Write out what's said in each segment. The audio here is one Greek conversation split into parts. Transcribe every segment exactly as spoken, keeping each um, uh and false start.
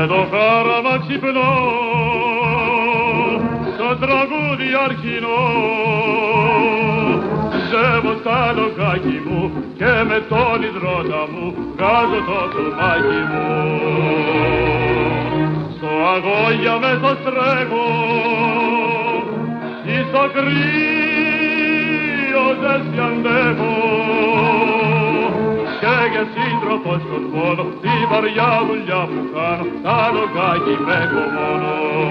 με το χάραμα ξυπνώ, στο τραγούδι αρχινό. Ζεύω στα λογάκι μου και με τον υδρότα μου βγάζω το κομμάκι μου. Στο αγώγια με το στρέχω, ή στο κρύο ζέστη αντέχω. Και για σύντροφο στον πόνο, τη βαριά δουλειά που κάνω, τα λογάκι με έχω μόνο.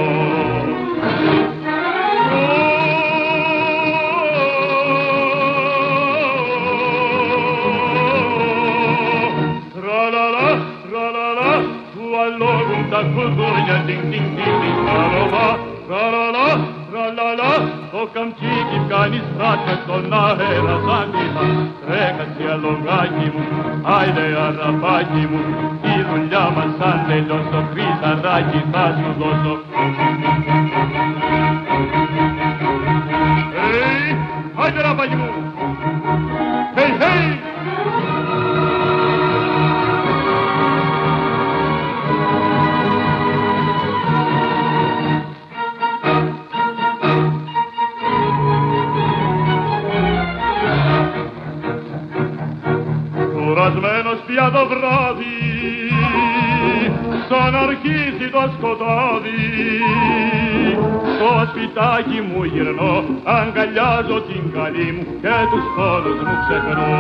Τραλαλά, τραλαλά, που αλόγουν τα κουδούνια, τιν τιν τιν τιν, τραλαλά, τραλαλά, τραλαλά, το καμτσίκι κάνει στράκα στον αέρα σαν τίμα. Τρέχασε αλογάκι μου, άιντε αραπάκι μου, η δουλειά μας αν τελειώσω, χρυσαράκι θα σου δώσω. Hey, άιντε αραπάκι μου, hey, hey! Κουρασμένος πια το βράδυ, σαν αρχίσει το σκοτάδι, στο σπιτάκι μου γυρνώ, αγκαλιάζω την καλή μου και τους πόνους μου ξεχνώ.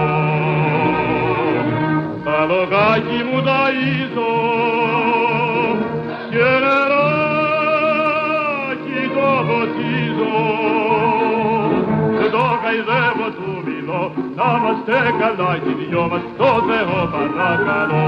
Τα λογάκι μου ταΐζω και νεράκι το ποτίζω, το καηδεύω του μιλώ, να είμαστε καλά κι οι δυο μας, το Θεό παρακαλώ.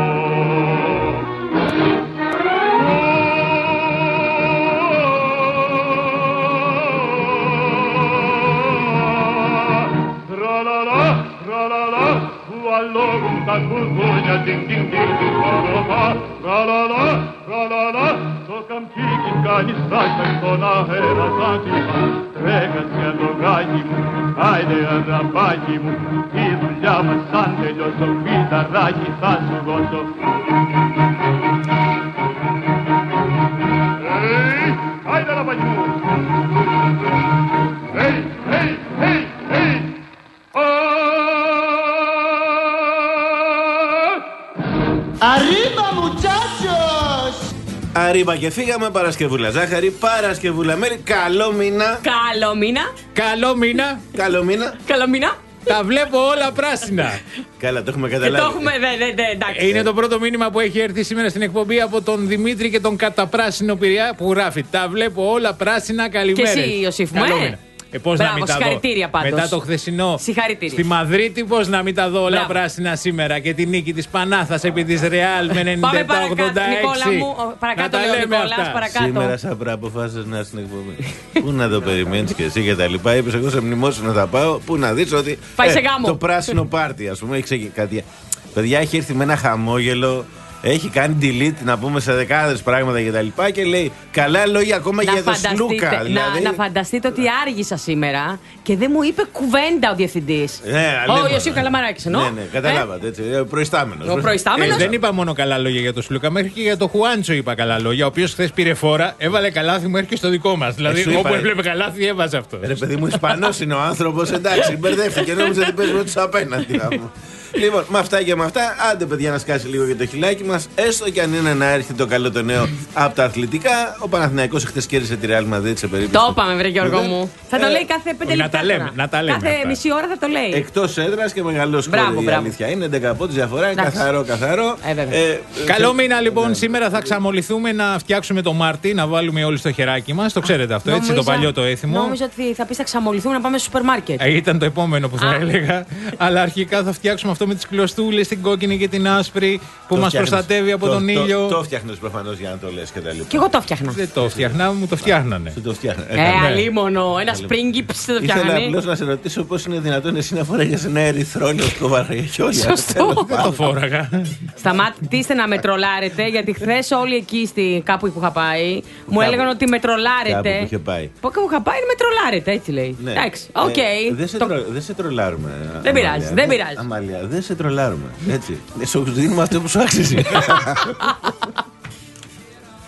Τραλαλά, τραλαλά, που αλόγουν τα κουδούνια, τιν τιν τιν τιν, τραλαλά, τραλαλά, το καμτσίκι κάνει στράκα στον αέρα σαν τίμα. Τρέχασε αλογάκι μου, άιντε αραπάκι μου, η δουλειά μας αν τελειώσω, φυταράκι θα σου δώσω. Hey, άιντε αραπάκι μου, hey, hey, hey, hey, Arriba muchachos! Arriba και φύγαμε, Παρασκευούλα Ζάχαρη, Παρασκευούλα Μέρη, καλό μήνα. Καλό μήνα. Καλό μήνα. Καλό μήνα. Καλό μήνα. Τα βλέπω όλα πράσινα. Καλά, το έχουμε Και καταλάβει. το έχουμε, δε, δε, δε, εντάξει. Είναι το πρώτο μήνυμα που έχει έρθει σήμερα στην εκπομπή από τον Δημήτρη και τον καταπράσινο Πειραιά που γράφει: τα βλέπω όλα πράσινα, καλημέρα. Και εσύ, Ιωσήφ μου, Καλό ε? μήνα. Ε, πώς Μπράβο, να μην τα δω. συγχαρητήρια πάντως. Μετά το χθεσινό Συγχαρητήρια. στη Μαδρίτη, πώς να μην τα δω όλα Μπράβο. πράσινα σήμερα και τη νίκη της Πανάθας επί της Ρεάλ με ενενήντα Πάμε επτά παρακάτω, ογδόντα έξι. Νικόλα μου. Ο- Παρακάτω, Να τα λέει ο λέμε Νικόλας, αυτά. παρακάτω. Σήμερα Σαπρά αποφάσισες να είσαι στην εκπομπή. Πού να το περιμένεις και εσύ και τα λοιπά. Είπες εγώ σε μνημόσυνο θα πάω. Πού να δεις ότι. Πάει σε γάμο. Το πράσινο πάρτι, ας πούμε, έχει ξεκι... κάτι. Παιδιά, έχει έρθει με ένα χαμόγελο. Έχει κάνει delete, να πούμε, σε δεκάδες πράγματα και τα λοιπά και λέει καλά λόγια ακόμα Να για το φανταστείτε- Σλούκα. να, Δηλαδή. να φανταστείτε ότι άργησα σήμερα και δεν μου είπε κουβέντα ο διευθυντής. Ναι, Ο αλήθεια. Ιωσήφ Καλαμαράκης εννοώ. Ναι, ναι, καταλάβατε. Έτσι, προϊστάμενος. Ο προϊστάμενος. Ε, δεν είπα μόνο καλά λόγια για τον Σλούκα, μέχρι και για τον Χουάντσο είπα καλά λόγια. Ο οποίος χθες πήρε φόρα, έβαλε καλάθι μέχρι και στο δικό μας. Δηλαδή, σου είπα, όπου ε. έβλεπε καλάθι, έβαζε αυτό. Ρε παιδί μου, Ισπανός είναι ο άνθρωπος, εντάξει, μπερδεύτηκε. Νόμιζα ότι παίζουμε τους απέναντι. άμα. Λοιπόν, με αυτά και με αυτά, άντε παιδιά να σκάσει λίγο για το χιλάκι μας. Έστω και αν είναι να έρθει το καλό το νέο από τα αθλητικά. Ο Παναθηναϊκός χθες κέρδισε τη Real Madrid σε περίπτωση. Το είπαμε, βρε Γιώργο μου. Θα το Ε, λέει κάθε πέντε να λεπτά. τα λέμε, τώρα. να τα λέμε Κάθε αυτά. μισή ώρα θα το λέει. Εκτός έδρας και μεγαλό Μπράβο, σκόρ. Η μπράβο. αλήθεια είναι έντεκα πόντους διαφορά, είναι Εντάξει. καθαρό, καθαρό. Ε, βέβαια. Ε, Καλό ε, μήνα λοιπόν. ναι. Σήμερα θα ξαμολυθούμε να φτιάξουμε το Μάρτι, να βάλουμε όλοι στο χεράκι μας. Το ξέρετε αυτό, έτσι, το Νόμιζα- παλιό το έθιμο. Νόμιζα ότι θα πει θα ξαμολυθούμε να πάμε στο σούπερ μάρκετ. Ε, Ήταν το επόμενο που θα Α. έλεγα. Αλλά αρχικά θα φτιάξουμε αυτό με τις κλωστούλες, την κόκκινη και την άσπρη που Το μας φτιάχνεις. προστατεύει από Το- τον το- ήλιο. Το φτιάχνεις προφανώς για να το λες και τα λοιπά. Και εγώ το φτιάχνα. Δεν το φτιάχνα, μου το φτιάχνανε. Σου το φτιάχνω. Ε, αλίμονο. Ένα σπρίγκιπς δεν το Ήθελα φτιάχνανε. απλώς να σε ρωτήσω πώς είναι δυνατόν εσύ να φοράγες ένα ερυθρόλιο σκοβαρχιόλια. Σωστό. Δεν το φόραγα. Σταματήστε να με τρολάρετε, γιατί χθε όλοι εκεί στη, κάπου που είχα πάει μου Κάπου. έλεγαν ότι με τρολάρετε. Κάπου που είχε πάει. Που κάπου είχα πάει, με τρολάρετε, έτσι λέει. Ναι. Εντάξει, οκ. Ε, δεν, σε Το- τρο- δεν σε τρολάρουμε. Δεν πειράζει, Αμάλια. δεν πειράζει. Αμάλια, δεν σε τρολάρουμε. Έτσι. Σου δίνουμε αυτό που σου άξιζε.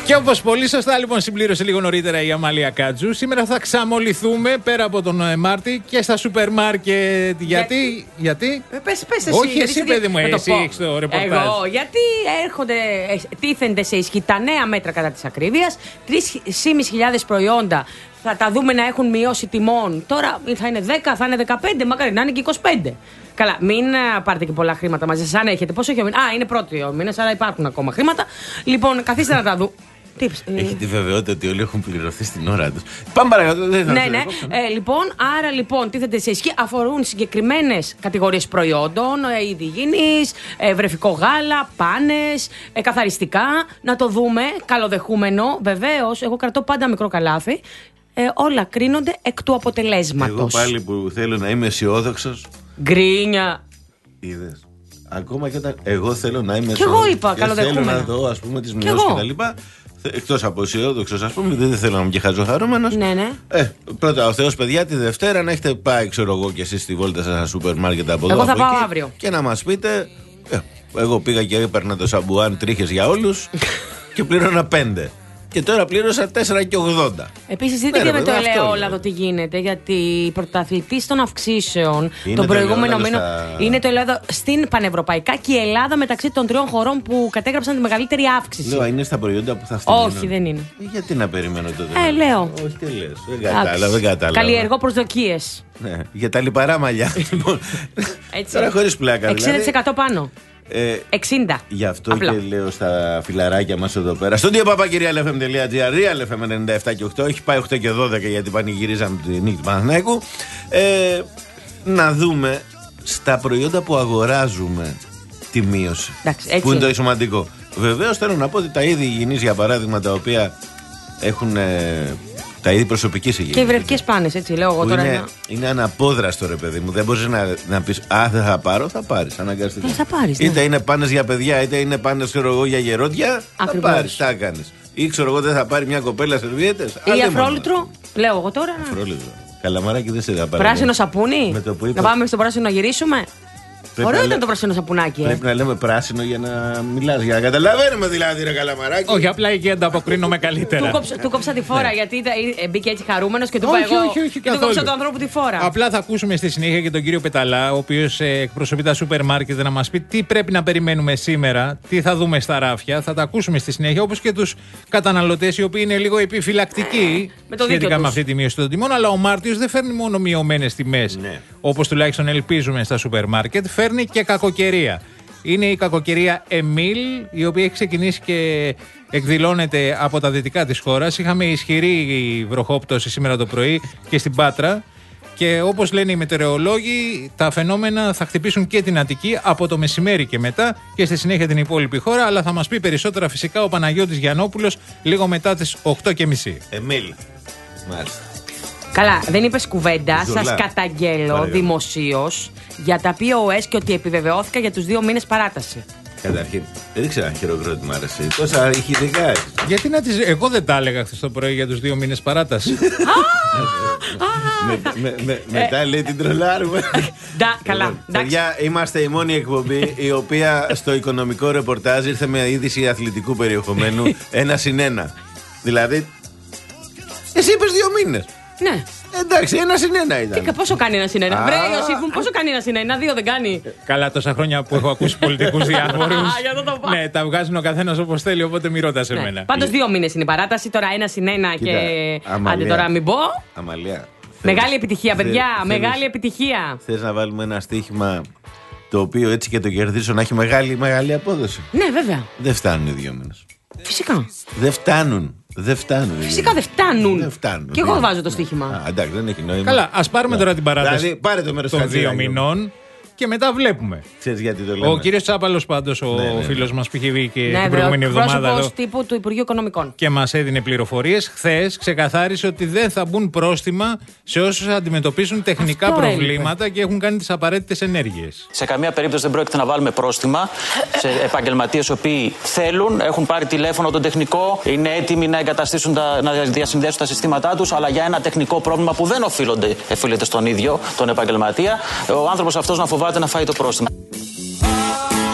Και όπως πολύ σωστά λοιπόν συμπλήρωσε λίγο νωρίτερα η Αμάλια Κάτζου, σήμερα θα ξαμολυθούμε πέρα από τον Μάρτη και στα σούπερ μάρκετ. Γιατί, γιατί. Ε, πες, πες εσύ, Όχι, γιατί εσύ, εσύ, παιδί μου, εσύ το έχεις το ρεπορτάζ. Εγώ, γιατί έρχονται, τίθενται σε ισχύ τα νέα μέτρα κατά της ακρίβειας. τρεις χιλιάδες πεντακόσια προϊόντα θα τα δούμε να έχουν μειώσει τιμών. Τώρα θα είναι δέκα, θα είναι δεκαπέντε, μακάρι να είναι και είκοσι πέντε. Καλά, μην πάρετε και πολλά χρήματα μαζί σας. Αν έχετε, πόσο έχει ο μήνας. Α, είναι πρώτη ο μήνας, άρα υπάρχουν ακόμα χρήματα. Λοιπόν, καθίστε να τα δούμε. Έχει τη βεβαιότητα ότι όλοι έχουν πληρωθεί στην ώρα τους. Πάμε παρακάτω. Δεν θα ναι, ναι. Ε, λοιπόν, άρα λοιπόν τίθεται σε ισχύ, αφορούν συγκεκριμένες κατηγορίες προϊόντων, ε, είδη υγιεινής, ε, βρεφικό γάλα, πάνες, ε, καθαριστικά. Να το δούμε, καλοδεχούμενο. Βεβαίως, εγώ κρατώ πάντα μικρό καλάθι. Ε, όλα κρίνονται εκ του αποτελέσματος. Εγώ πάλι που θέλω να είμαι αισιόδοξος. Γκρίνια. Είδες. Ακόμα και όταν εγώ θέλω να είμαι αισιόδοξος. Και εγώ είπα, καλοδεχούμενο. Θέλω να δω, ας πούμε, τις μειώσεις κτλ. Εκτός από αισιόδοξος, ας πούμε, δεν θέλω να είμαι και χαζοχαρούμενος. Ναι, ναι. Ε, πρώτα ο Θεός, παιδιά, τη Δευτέρα να έχετε πάει, ξέρω εγώ, και εσείς στη βόλτα σας στα σούπερ μάρκετ από εδώ. Εγώ θα από πάω εκεί, αύριο. Και να μας πείτε. Ε, εγώ πήγα και έπαιρνα το σαμπουάν τρίχες για όλους και πλήρωνα πέντε. Και τώρα πλήρωσα τέσσερα και ογδόντα. Επίσης, δείτε ναι, και ρε, με το αυτό ελαιόλαδο τι γίνεται. Γιατί πρωταθλητής των αυξήσεων Είναι τον το προηγούμενο μήνα στα... είναι το ελαιόλαδο στην πανευρωπαϊκά και η Ελλάδα μεταξύ των τριών χωρών που κατέγραψαν τη μεγαλύτερη αύξηση. Λέω, είναι στα προϊόντα που θα φτιάξουν. Όχι, δεν είναι. Ε, γιατί να περιμένω τότε. Ε, λέω. Όχι, τι λες. Δεν κατάλαβα, δεν κατάλαβα. Καλλιεργώ προσδοκίες. Ναι, για τα λιπαρά μαλλιά. Τώρα χωρίς πλάκα. εξήντα τοις εκατό πάνω. Ε, εξήντα. Γι' αυτό απλά. Και λέω στα φιλαράκια μας εδώ πέρα. Στο diapapakirialfm.gr, Real εφ εμ ενενήντα επτά και οκτώ. Έχει πάει οκτώ και δώδεκα γιατί πανηγυρίζαμε τη νίκη του Παναθηναϊκού. Ε, να δούμε στα προϊόντα που αγοράζουμε τη μείωση. Εντάξει, έτσι. Που είναι το σημαντικό. Βεβαίως θέλω να πω ότι τα είδη υγιεινής, για παράδειγμα, τα οποία έχουν. Ε, τα είδη προσωπικής υγιεινής. Και οι βρεφικές πάνες, έτσι λέω εγώ τώρα. Είναι, να... είναι αναπόδραστο, ρε παιδί μου. Δεν μπορείς να, να πεις α, δεν θα πάρω, θα πάρεις. Αναγκαστικά. Ε, θα πάρεις, ναι. Είτε είναι πάνες για παιδιά, είτε είναι πάνες, ξέρω εγώ, για γερόντια. Ακριβώς. Θα πάρεις, τα κάνεις. Ή ξέρω εγώ, δεν θα πάρει μια κοπέλα σερβιέτες. Ή αφρόλουτρο, λέω εγώ τώρα. Αφρόλουτρο. Καλαμαράκι δεν σε θα πάρει. Πράσινο σαπούνι. Με το που είπα... Να πάμε στο πράσινο να γυρίσουμε. Πρέπει Ωραίο να ήταν λέ... το πράσινο σαπουνάκι. Ε. Πρέπει να λέμε πράσινο για να μιλάς, για να καταλαβαίνουμε δηλαδή, ρε Καλαμαράκι. Όχι, απλά εκεί ανταποκρίνομαι καλύτερα. Του κόψα, του κόψα τη φόρα γιατί ε, μπήκε έτσι χαρούμενος και του όχι, είπα εγώ. Όχι, όχι, και του κόψα του ανθρώπου τη φόρα. Απλά θα ακούσουμε στη συνέχεια και τον κύριο Πεταλά, ο οποίος ε, εκπροσωπεί τα σούπερ μάρκετ, να μας πει τι πρέπει να περιμένουμε σήμερα, τι θα δούμε στα ράφια. Θα τα ακούσουμε στη συνέχεια, όπως και τους καταναλωτές, οι οποίοι είναι λίγο επιφυλακτικοί με σχετικά με αυτή τη μείωση των τιμών. Αλλά ο Μάρτιος δεν φέρνει μόνο μειωμένες τιμές, ναι. όπως τουλάχιστον ελπίζουμε στα σούπερ μάρκετ, φέρνει και κακοκαιρία. Είναι η κακοκαιρία Εμίλ, η οποία έχει ξεκινήσει και εκδηλώνεται από τα δυτικά της χώρας. Είχαμε ισχυρή βροχόπτωση σήμερα το πρωί και στην Πάτρα. Και όπως λένε οι μετεωρολόγοι, τα φαινόμενα θα χτυπήσουν και την Αττική από το μεσημέρι και μετά και στη συνέχεια την υπόλοιπη χώρα. Αλλά θα μας πει περισσότερα φυσικά ο Παναγιώτης Γιαννόπουλος λίγο μετά τις οκτώ και μισή. Εμίλ. Μάλιστα. Καλά, δεν είπες κουβέντα. Σας καταγγέλω δημοσίως για τα πι ο ες και ότι επιβεβαιώθηκα για τους δύο μήνες παράταση. Καταρχήν, δεν ήξερα αν χειροκρότημα άρεσε. Τόσα ηχητικά έτσι. Γιατί να τις. Εγώ δεν τα έλεγα χθες το πρωί για τους δύο μήνες παράταση. Μετά λέει την τρολάρουμε. Καλά. Παιδιά, είμαστε η μόνη εκπομπή η οποία στο οικονομικό ρεπορτάζ ήρθε με είδηση αθλητικού περιεχομένου ένα συν ένα. Δηλαδή, εσύ είπες δύο μήνες. Ναι. Εντάξει, ένα συν ένα ήταν. Και πόσο κάνει ένα συν ένα. Βρε, Ιωσήφ, πόσο κάνει ένα συν ένα, δύο δεν κάνει. Καλά, τόσα χρόνια που έχω ακούσει πολιτικούς διάφορους. Ναι, τα βγάζουν ο καθένας όπως θέλει, οπότε μη ρωτάς εμένα. Πάντως δύο μήνες είναι η παράταση, τώρα ένα συν ένα και. Άντε τώρα μην πω. Αμαλία. Μεγάλη επιτυχία, παιδιά. Μεγάλη επιτυχία. Θες να βάλουμε ένα στοίχημα το οποίο έτσι και το κερδίσω να έχει μεγάλη, μεγάλη απόδοση? Ναι, βέβαια. Δεν φτάνουν οι δύο μήνες. Φυσικά. Δεν φτάνουν. Δεν φτάνουν. Φυσικά δεν φτάνουν. Δεν φτάνουν. Και εγώ βάζω το στοίχημα. Α, εντάξει, δεν έχει νόημα. Καλά, ας πάρουμε τώρα την παράταση δηλαδή, πάρε το μέρος των δύο μηνών και μετά βλέπουμε. Ξέρεις γιατί το λέμε? Ο κύριος Τσάπαλος, πάντως, ο ναι, ναι, ναι. φίλος μας που είχε βγει και ναι, την προηγούμενη εβδομάδα πρόσωπος τύπου του Υπουργείου Οικονομικών. Και μας έδινε πληροφορίες. Χθες ξεκαθάρισε ότι δεν θα μπουν πρόστιμα σε όσους αντιμετωπίσουν τεχνικά Αυτό προβλήματα έλειπε. και έχουν κάνει τις απαραίτητες ενέργειες. Σε καμία περίπτωση δεν πρόκειται να βάλουμε πρόστιμα σε επαγγελματίες οι οποίοι θέλουν, έχουν πάρει τηλέφωνο τον τεχνικό, είναι έτοιμοι να εγκαταστήσουν, τα, να διασυνδέσουν τα συστήματά τους, αλλά για ένα τεχνικό πρόβλημα που δεν οφείλονται, οφείλεται στον ίδιο τον επαγγελματία, ο άνθρωπος αυτός να φοβάται να φάει το πρόστιμο.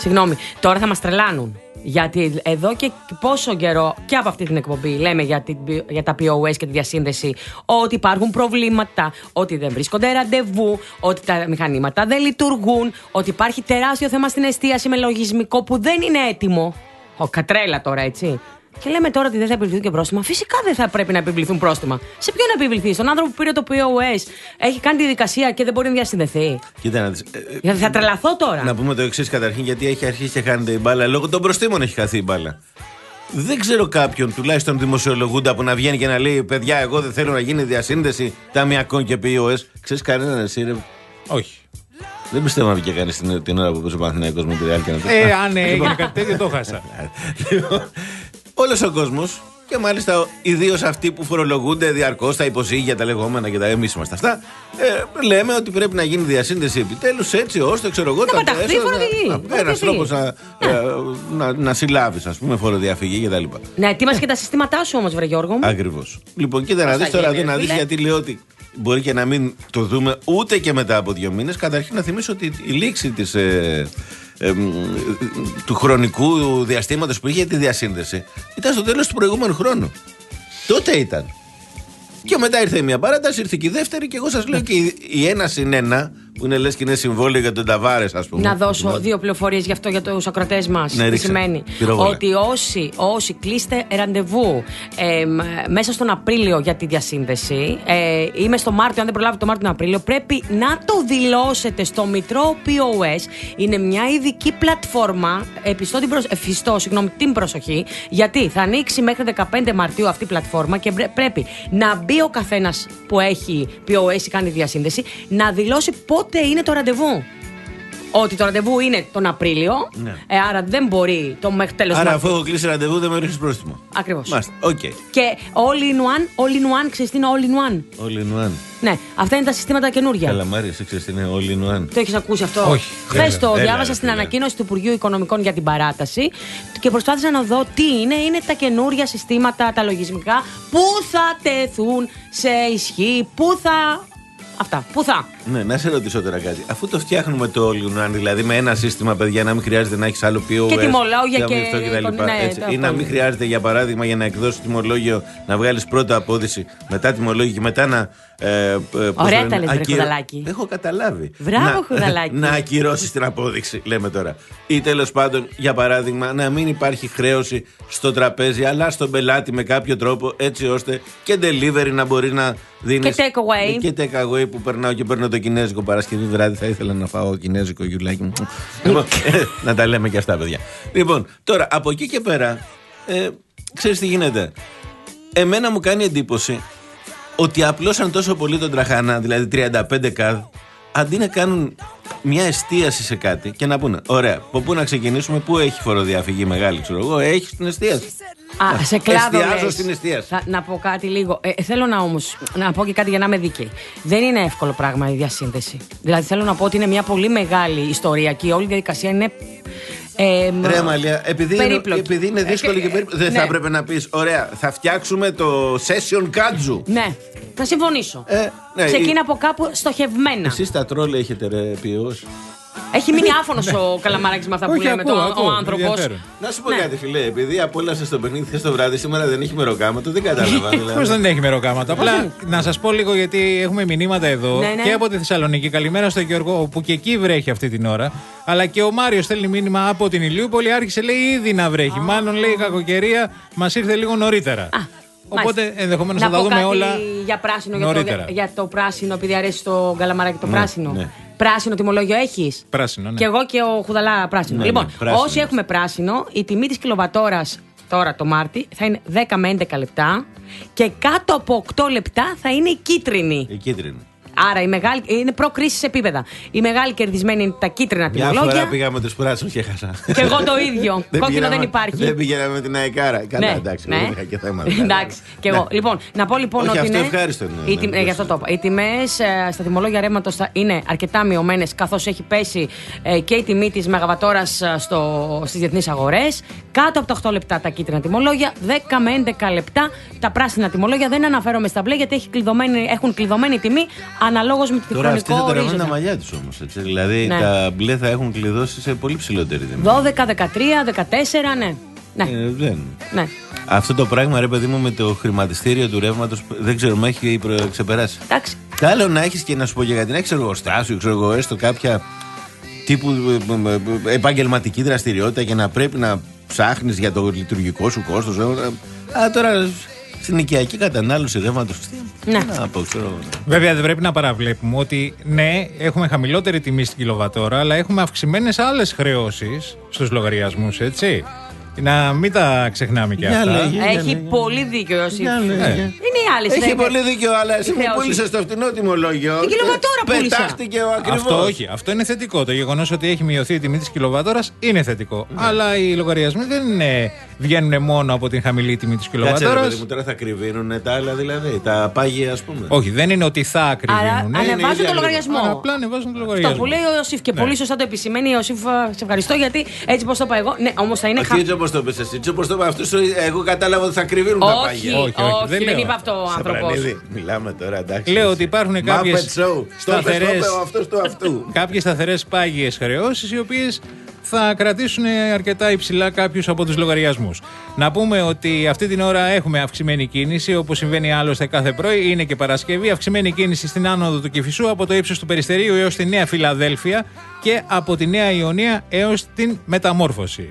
Συγγνώμη, τώρα θα μας τρελάνουν. Γιατί εδώ και πόσο καιρό και από αυτή την εκπομπή λέμε για, την, για τα πι ο ες και τη διασύνδεση, ότι υπάρχουν προβλήματα, ότι δεν βρίσκονται ραντεβού, ότι τα μηχανήματα δεν λειτουργούν, ότι υπάρχει τεράστιο θέμα στην εστίαση με λογισμικό που δεν είναι έτοιμο. Ο κατρέλα τώρα, έτσι. Και λέμε τώρα ότι δεν θα επιβληθούν και πρόστιμα. Φυσικά δεν θα πρέπει να επιβληθούν πρόστιμα. Σε ποιον να επιβληθεί, στον άνθρωπο που πήρε το πι ο ες, έχει κάνει τη δικασία και δεν μπορεί να διασυνδεθεί. Κοίτα να δεις, Γιατί θα τρελαθώ τώρα. Να πούμε το εξής καταρχήν, γιατί έχει αρχίσει και χάνεται η μπάλα. Λόγω των προστίμων έχει χαθεί η μπάλα. Δεν ξέρω κάποιον, τουλάχιστον δημοσιολογούντα, που να βγαίνει και να λέει: παιδιά, εγώ δεν θέλω να γίνει διασύνδεση ταμιακών και πι ο ες. Ξέρεις κανέναν εσύ, ρε? Όχι. Δεν πιστεύω να βγει κανεί την, την ώρα που παίζει ο Παναθηναϊκός με τη Ρεάλ και να το πει. Ε, αν έγινε κάτι τέτοιο, το χάσα. Όλος ο κόσμος, και μάλιστα ιδίως αυτοί που φορολογούνται διαρκώς τα υποσύγια, τα λεγόμενα και τα εμείς είμαστε αυτά, ε, λέμε ότι πρέπει να γίνει διασύνδεση επιτέλους, έτσι ώστε, ξέρω εγώ, να παταχθεί φοροδιαφυγή. Ένας τρόπος να, ε, να, να συλλάβεις, ας πούμε, φοροδιαφυγή κτλ. Να ετοίμασε και τα συστήματά σου όμως, βρε Γιώργο μου. Ακριβώς. Λοιπόν, κοίτα να δεις τώρα εδώ, να δεις, γιατί λέω ότι μπορεί και να μην το δούμε ούτε και μετά από δύο μήνες. Καταρχήν να θυμίσω ότι η λήξη της, ε, ε, ε, του χρονικού διαστήματος που είχε τη διασύνδεση ήταν στο τέλος του προηγούμενου χρόνου. Τότε ήταν. Και μετά ήρθε μια παράταση, ήρθε και η δεύτερη, και εγώ σας λέω και η, η ένα συν ένα, που είναι λες και είναι συμβόλαιο για τον Ταβάρες, ας πούμε. Να δώσω ναι. δύο πληροφορίες γι' αυτό για τους ακροατές μας. Ναι, τι ρίξε. σημαίνει? Πυροβόλα. Ότι όσοι, όσοι κλείστε ραντεβού ε, μέσα στον Απρίλιο για τη διασύνδεση, ε, ή μες στο Μάρτιο, αν δεν προλάβει το Μάρτιο τον Απρίλιο, πρέπει να το δηλώσετε στο Μητρό πι ο ες. Είναι μια ειδική πλατφόρμα, επιστώ την, προσ... εφιστώ, συγγνώμη, την προσοχή, γιατί θα ανοίξει μέχρι δεκαπέντε Μαρτίου αυτή η πλατφόρμα και πρέπει να μπει ο καθένας που έχει πι ο ες ή κάνει διασύνδεση να δηλώσει πότε είναι το ραντεβού. Ότι το ραντεβού είναι τον Απρίλιο, ναι. ε, άρα δεν μπορεί το μέχρι τέλος Άρα, Μαρτίου. αφού έχω κλείσει ραντεβού, δεν με ρίχνεις πρόστιμο. Ακριβώς. Μάλιστα. Okay. Και all in one, all in one, ξέρεις τι είναι all in one? All in one. Ναι, αυτά είναι τα συστήματα καινούργια. Καλαμάρι, εσύ ξέρεις τι είναι all in one? Το έχεις ακούσει αυτό? Όχι. Χθες το Έλα, διάβασα έλα, στην έλα. ανακοίνωση του Υπουργείου Οικονομικών για την παράταση και προσπάθησα να δω τι είναι. Είναι τα καινούργια συστήματα, τα λογισμικά που θα τεθούν σε ισχύ, που θα. Αυτά. Πού θα. Ναι, να σε ρωτήσω τώρα κάτι. Αφού το φτιάχνουμε το all in one, δηλαδή με ένα σύστημα, παιδιά, να μην χρειάζεται να έχει άλλο πι ο ες Και τιμολόγια και- αυτό και τα λοιπά, ναι, έτσι. το Ή να αυτό. μην χρειάζεται, για παράδειγμα, για να εκδώσει τιμολόγιο, να βγάλει πρώτα απόδειση, μετά τιμολόγιο και μετά να. Ε, ε, πώς Ωραία λένε, τα λες, βρε ακυρο- Χουδαλάκη. Έχω καταλάβει. Μπράβο, να, Χουδαλάκη. να ακυρώσει την απόδειξη, λέμε τώρα. Ή τέλος πάντων, για παράδειγμα, να μην υπάρχει χρέωση στο τραπέζι, αλλά στον πελάτη με κάποιο τρόπο, έτσι ώστε και delivery να μπορεί να δίνει. Και take away. Και take away που περνάω και παίρνω το κινέζικο Παρασκευή βράδυ. Θα ήθελα να φάω κινέζικο γιουλάκι μου. Λοιπόν, ε, να τα λέμε και αυτά, παιδιά. Λοιπόν, τώρα από εκεί και πέρα, ε, ξέρεις τι γίνεται. Εμένα μου κάνει εντύπωση ότι απλώσαν τόσο πολύ τον τραχάνα, δηλαδή τριάντα πέντε καδ, αντί να κάνουν μια εστίαση σε κάτι και να πούνε: ωραία, από πού να ξεκινήσουμε, πού έχει φοροδιαφυγή μεγάλη, ξέρω εγώ, έχει στην εστίαση. Α, σε κλάδο Εστιάζω λες. στην εστίαση. Θα, να πω κάτι λίγο. Ε, θέλω να όμως να πω και κάτι για να είμαι δίκαιη. Δεν είναι εύκολο πράγμα η διασύνδεση. Δηλαδή θέλω να πω ότι είναι μια πολύ μεγάλη ιστορία και η όλη διαδικασία είναι. Ε, Ρε Αμαλία, επειδή είναι, περίπλοκη. επειδή είναι δύσκολη Ε, και ε, περίπλοκη, δεν ναι. θα έπρεπε να πεις: ωραία, θα φτιάξουμε το session kazoo. Ναι, θα συμφωνήσω. Ε, ναι, Ξεκίνα η- από κάπου στοχευμένα. Εσείς τα τρόλ έχετε, ρε ποιός? Έχει μείνει άφωνος ο Καλαμαράκης με αυτά που Όχι, λέμε ακούω, το, ακούω, ο άνθρωπος. ενδιαφέρον. Να σου πω Ναι. κάτι, φιλέ, επειδή απόλαυσε το παιχνίδι χθες το βράδυ, σήμερα δεν έχει μεροκάματο, δεν κατάλαβα. Πώς δηλαδή. δεν έχει μεροκάματα. Απλά δεν- να σας πω λίγο, γιατί έχουμε μηνύματα εδώ Ναι, ναι. και από τη Θεσσαλονίκη. Καλημέρα στο Γιώργο, που και εκεί βρέχει αυτή την ώρα. Αλλά και ο Μάριος στέλνει μήνυμα από την Ηλιούπολη. Άρχισε, λέει, ήδη να βρέχει. Μάλλον, λέει, η κακοκαιρία μας ήρθε λίγο νωρίτερα. Οπότε Μάλιστα. ενδεχομένως Να θα τα πω δούμε κάτι όλα για πράσινο, για το, νωρίτερα. για το πράσινο, επειδή αρέσει στο Καλαμαράκι το Ναι, πράσινο. ναι. Πράσινο τιμολόγιο έχεις? Πράσινο, ναι. Και εγώ και ο Χουδαλά πράσινο. Ναι, λοιπόν, ναι, πράσινο. όσοι έχουμε πράσινο, η τιμή της κιλοβατόρας τώρα το Μάρτι θα είναι δέκα με έντεκα λεπτά και κάτω από οκτώ λεπτά θα είναι η κίτρινη. Η κίτρινη. Άρα η μεγάλη, είναι προ-κρίση επίπεδα. Η μεγάλη κερδισμένη είναι τα κίτρινα Μια φορά τιμολόγια. πήγα με τους πράσινους και χάσα. Και εγώ το ίδιο. Κόκκινο πηγαίναμε- δεν υπάρχει. Δεν πήγαινα με την αεκάρα. Καλά, Ναι, εντάξει, ναι. δεν είχα και θέματα. Εντάξει, και εγώ. Ναι. Λοιπόν, να πω λοιπόν Όχι, ότι. αυτό είναι, ευχάριστο είναι, οι ναι, τιμ- ναι, ε, γι' αυτό το είπα. Οι τιμές ε, στα τιμολόγια ρεύματος θα είναι αρκετά μειωμένες, καθώς έχει πέσει ε, και η τιμή της μεγαβατόρας ε, στο, στις διεθνείς αγορές. Κάτω από τα οκτώ λεπτά τα κίτρινα τιμολόγια, δέκα με έντεκα λεπτά τα πράσινα τιμολόγια. Δεν αναφέρομαι στα μπλε γιατί έχει κλειδωμένη, έχουν κλειδωμένη τιμή αναλόγως με τη χρονικό ορίζοντα. Τώρα αυτοί θα τα μαλλιά τους όμως, έτσι. Δηλαδή ναι. τα μπλε θα έχουν κλειδώσει σε πολύ ψηλότερη τιμή. δώδεκα, δεκατρία, δεκατέσσερα, ναι. Ναι. Ε, δεν. Ναι. Αυτό το πράγμα, ρε παιδί μου, με το χρηματιστήριο του ρεύματος, δεν ξέρω, με έχει ξεπεράσει. Εντάξει. Καλό να έχεις και να σου πω και κάτι, να έχεις εργοστάσιο, ξέρω εγώ, έστω κάποια τύπου επαγγελματική δραστηριότητα και να πρέπει να ψάχνεις για το λειτουργικό σου κόστος. Α, τώρα στην οικιακή κατανάλωση ρεύματος. Ναι. Να πω, ξέρω. Βέβαια, δεν πρέπει να παραβλέπουμε ότι ναι, έχουμε χαμηλότερη τιμή στην κιλοβατόρα, αλλά έχουμε αυξημένες άλλες χρεώσεις στους λογαριασμούς, έτσι. Να μην τα ξεχνάμε και αυτά. Λέγε, έχει λέγε. πολύ δίκιο ο Ιωσήφ. Είναι οι άλλες. Έχει πολύ δίκιο, αλλά εσύ μου πούλησες στο φτηνό τιμολόγιο. Την κιλοβατόρα πούλησα. Πετάχτηκε ο ακριβώς. Αυτό όχι. Αυτό είναι θετικό. Το γεγονός ότι έχει μειωθεί η τιμή της κιλοβατόρας είναι θετικό. Ναι. Αλλά οι λογαριασμοί δεν είναι, βγαίνουν μόνο από την χαμηλή τιμή της κιλοβατόρας. Κάτσε, ρε παιδί μου, τώρα θα κρυβίνουν τα άλλα δηλαδή. Τα πάγια, ας πούμε. Όχι, δεν είναι ότι θα ακριβίνουν. Ανεβάζουν το λογαριασμό. Απλά ανεβάζουν το λογαριασμό. Αυτό που λέει ο Ιωσήφ και πολύ σωστά το επισημαίνει. Ιωσήφ, σε ευχαριστώ γιατί έτσι πως το είπα εγώ. Ναι, όμως θα είναι χαμηλό. Όπως το είπες εσύ, όπως το είπα αυτούς, εγώ κατάλαβα ότι θα κρυβίνουν τα πάγια. Όχι, όχι, δεν, δεν είπα αυτό ο άνθρωπος. Μιλάμε τώρα, εντάξει. Λέω ότι υπάρχουν κάποιες σταθερές, κάποιες σταθερές πάγιες χρεώσεις οι οποίες θα κρατήσουν αρκετά υψηλά κάποιους από τους λογαριασμούς. Να πούμε ότι αυτή την ώρα έχουμε αυξημένη κίνηση, όπως συμβαίνει άλλωστε κάθε πρωί. Είναι και Παρασκευή. Αυξημένη κίνηση στην άνοδο του Κηφισού από το ύψος του Περιστερίου έως τη Νέα Φιλαδέλφια και από τη Νέα Ιωνία έως την Μεταμόρφωση.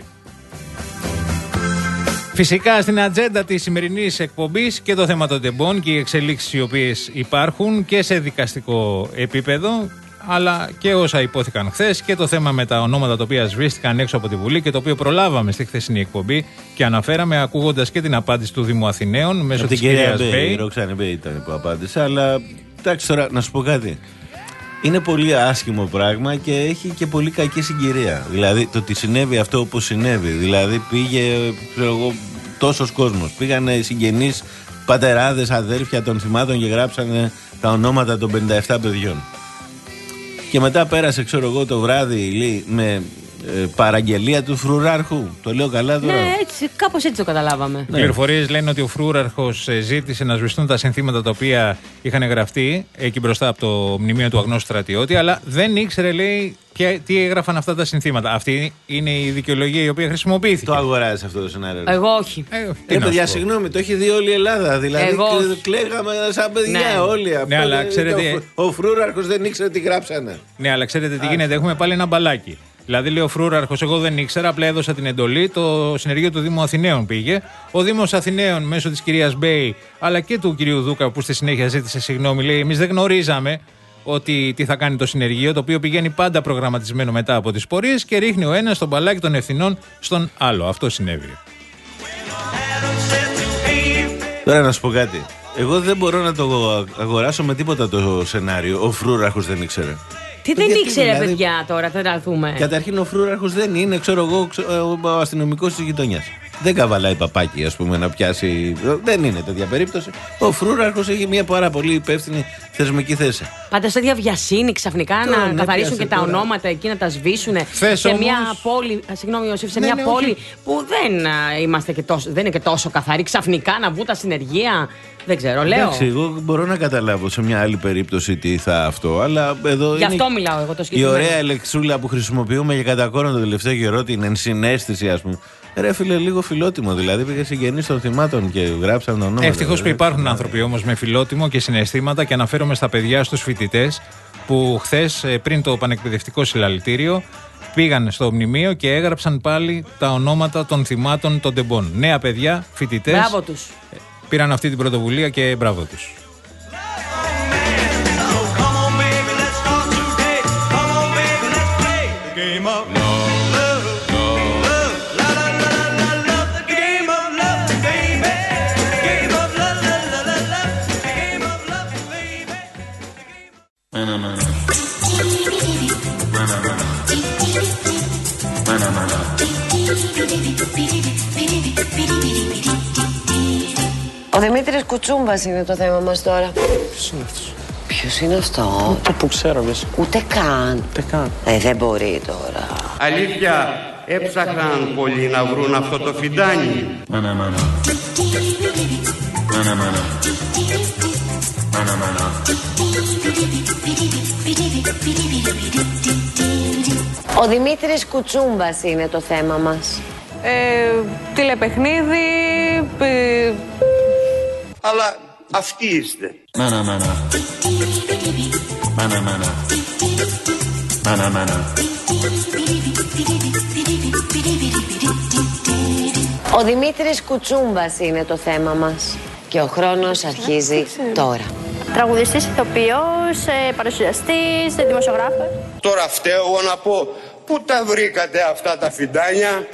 Φυσικά στην ατζέντα της σημερινής εκπομπής και το θέμα των τεμπών και οι εξελίξεις οι οποίες υπάρχουν και σε δικαστικό επίπεδο, αλλά και όσα υπόθηκαν χθες και το θέμα με τα ονόματα τα οποία σβήστηκαν έξω από τη Βουλή και το οποίο προλάβαμε στη χθεσινή εκπομπή και αναφέραμε ακούγοντας και την απάντηση του Δήμου Αθηναίων μέσω της κυρίας Μπέι. Η Ροξάνη Μπέι ήταν που απάντησε, αλλά εντάξει τώρα να σου πω κάτι. Είναι πολύ άσχημο πράγμα και έχει και πολύ κακή συγκυρία. Δηλαδή το ότι συνέβη αυτό όπως συνέβη. Δηλαδή πήγε, ξέρω εγώ, τόσος κόσμος. Πήγανε συγγενείς, πατεράδες, αδέρφια των θυμάτων και γράψανε τα ονόματα των πενήντα επτά παιδιών. Και μετά πέρασε, ξέρω εγώ, το βράδυ λέει, με ε, παραγγελία του φρουράρχου. Το λέω καλά τώρα. Ναι, έτσι, κάπως έτσι το καταλάβαμε. Ναι. Πληροφορίες λένε ότι ο φρούραρχος ζήτησε να σβηστούν τα συνθήματα τα οποία είχαν γραφτεί εκεί μπροστά από το μνημείο του αγνώστου στρατιώτη, αλλά δεν ήξερε, λέει, και τι έγραφαν αυτά τα συνθήματα. Αυτή είναι η δικαιολογία η οποία χρησιμοποιήθηκε. Το αγοράζει αυτό το σενάριο. Εγώ όχι. Ε, ε παιδιά, συγγνώμη, το έχει δει όλη η Ελλάδα. Δηλαδή, Εγώ... κλαίγαμε σαν παιδιά ναι. όλοι. Ναι, αυτό, αλλά ξέρετε... Ο, ο φρούραρχος δεν ήξερε τι γράψανε. Ναι, αλλά ξέρετε τι γίνεται. Έχουμε πάλι ένα μπαλάκι. Δηλαδή, λέει ο φρούραρχος, εγώ δεν ήξερα, απλά έδωσα την εντολή. Το συνεργείο του Δήμου Αθηναίων πήγε. Ο Δήμος Αθηναίων, μέσω της κυρίας Μπέι, αλλά και του κυρίου Δούκα, που στη συνέχεια ζήτησε συγγνώμη, λέει: εμείς δεν γνωρίζαμε ότι τι θα κάνει το συνεργείο, το οποίο πηγαίνει πάντα προγραμματισμένο μετά από τις πορείες και ρίχνει ο ένας τον μπαλάκι των ευθυνών στον άλλο. Αυτό συνέβη. Τώρα να σου πω κάτι. Εγώ δεν μπορώ να το αγοράσω με τίποτα το σενάριο. Ο φρούραρχος δεν ήξερε. Τι δεν ήξερε, δηλαδή, παιδιά, τώρα θα τα δούμε. Καταρχήν, ο φρούραρχος δεν είναι, ξέρω εγώ, ο αστυνομικός της γειτονιάς. Δεν καβαλάει παπάκι, ας πούμε, να πιάσει. Δεν είναι τέτοια περίπτωση. Ο φρούραρχος έχει μια πάρα πολύ υπεύθυνη θεσμική θέση. Πάντως τέτοια βιασύνη ξαφνικά τώρα, να ναι, καθαρίσουν και τα τώρα. ονόματα εκεί, να τα σβήσουν. Θες σε όμως... μια πόλη, συγγνώμη, Ιωσήφ, σε ναι, μια ναι, πόλη όχι. που δεν, είμαστε και τόσο, δεν είναι και τόσο καθαρή. Ξαφνικά να βγουν τα συνεργεία. Δεν ξέρω, λέω. Εντάξει, εγώ μπορώ να καταλάβω σε μια άλλη περίπτωση τι θα αυτό, αλλά εδώ. Γι' αυτό μιλάω εγώ το συγκεκριμένο. Η ωραία λεξούλα που χρησιμοποιούμε για κατά κόρον το τελευταίο καιρό, την ενσυναίσθηση, ας πούμε. Ρε φίλε, λίγο φιλότιμο. Δηλαδή πήγε συγγενείς των θυμάτων και γράψαν το όνομα. Ευτυχώς που υπάρχουν άνθρωποι όμως με φιλότιμο και συναισθήματα, και αναφέρομαι στα παιδιά, στους φοιτητές που χθες πριν το πανεκπαιδευτικό συλλαλητήριο πήγαν στο μνημείο και έγραψαν πάλι τα ονόματα των θυμάτων των τεμπών. Νέα παιδιά, φοιτητές. Μπράβο τους. Πήραν αυτή την πρωτοβουλία και μπράβο τους. Ο Δημήτρης Κουτσούμπας είναι το θέμα μας τώρα. Ποιος είναι αυτός? Ποιος είναι αυτό? Ούτε που ξέρω, βες. Ούτε καν. Ούτε καν. Ε, δεν μπορεί τώρα. Αλήθεια, έψαχναν πολλοί να βρουν αυτό το φιντάνι. Μάνα, μάνα. Μάνα, μάνα. Μάνα, μάνα. Ο Δημήτρης Κουτσούμπας είναι το θέμα μας. Ε, τηλεπαιχνίδι... Πι... Αλλά αυτοί είστε. Μάνα, μάνα. Μάνα, μάνα. Μάνα, μάνα. Ο Δημήτρης Κουτσούμπας είναι το θέμα μας. Και ο χρόνος αρχίζει τώρα. Τραγουδιστής, ηθοποιός, παρουσιαστής, δημοσιογράφος. Τώρα φταίω εγώ να πω, πού τα βρήκατε αυτά τα φιντάνια?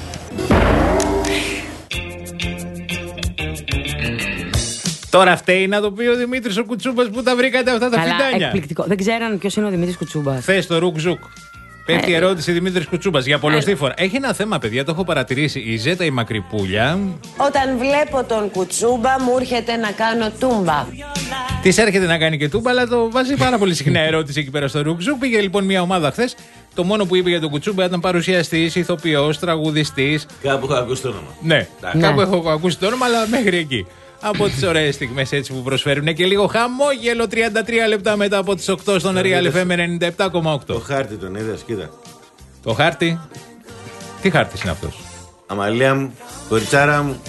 Τώρα φταίει να το πει ο Δημήτρης ο Κουτσούμπας που τα βρήκατε αυτά τα Καλά, φιντάνια. εκπληκτικό. Δεν ξέραν ποιος είναι ο Δημήτρης Κουτσούμπας. Θες το ρουκ ζουκ. Πέφτει η Ε, ερώτηση Δημήτρης Κουτσούμπας για πολλωστή ε, φορά. Έχει ένα θέμα, παιδιά, το έχω παρατηρήσει. Η Ζέτα η Μακρυπούλια. Όταν βλέπω τον Κουτσούμπα μου έρχεται να κάνω τούμπα. Τη έρχεται να κάνει και τούμπα, αλλά το βάζει πάρα πολύ συχνά ερώτηση εκεί πέρα στο ρουκ ζουκ. Πήγε λοιπόν μια ομάδα χθες. Το μόνο που είπε για τον Κουτσούμπα ήταν παρουσιαστής, ηθοποιός, τραγουδιστής. Κάπου έχω ακούσει το όνομα. Ναι, Ναι. κάπου έχω ακούσει το όνομα, αλλά μέχρι εκεί. Από τις ωραίες στιγμές έτσι που προσφέρουν και λίγο χαμόγελο τριάντα τρία λεπτά μετά από τις οκτώ στον Real εφ εμ ενενήντα επτά κόμμα οκτώ. Το χάρτη τον είδες, κοίτα. Το χάρτη. Τι χάρτης είναι αυτός? Αμαλία μου, κοριτσάρα μου.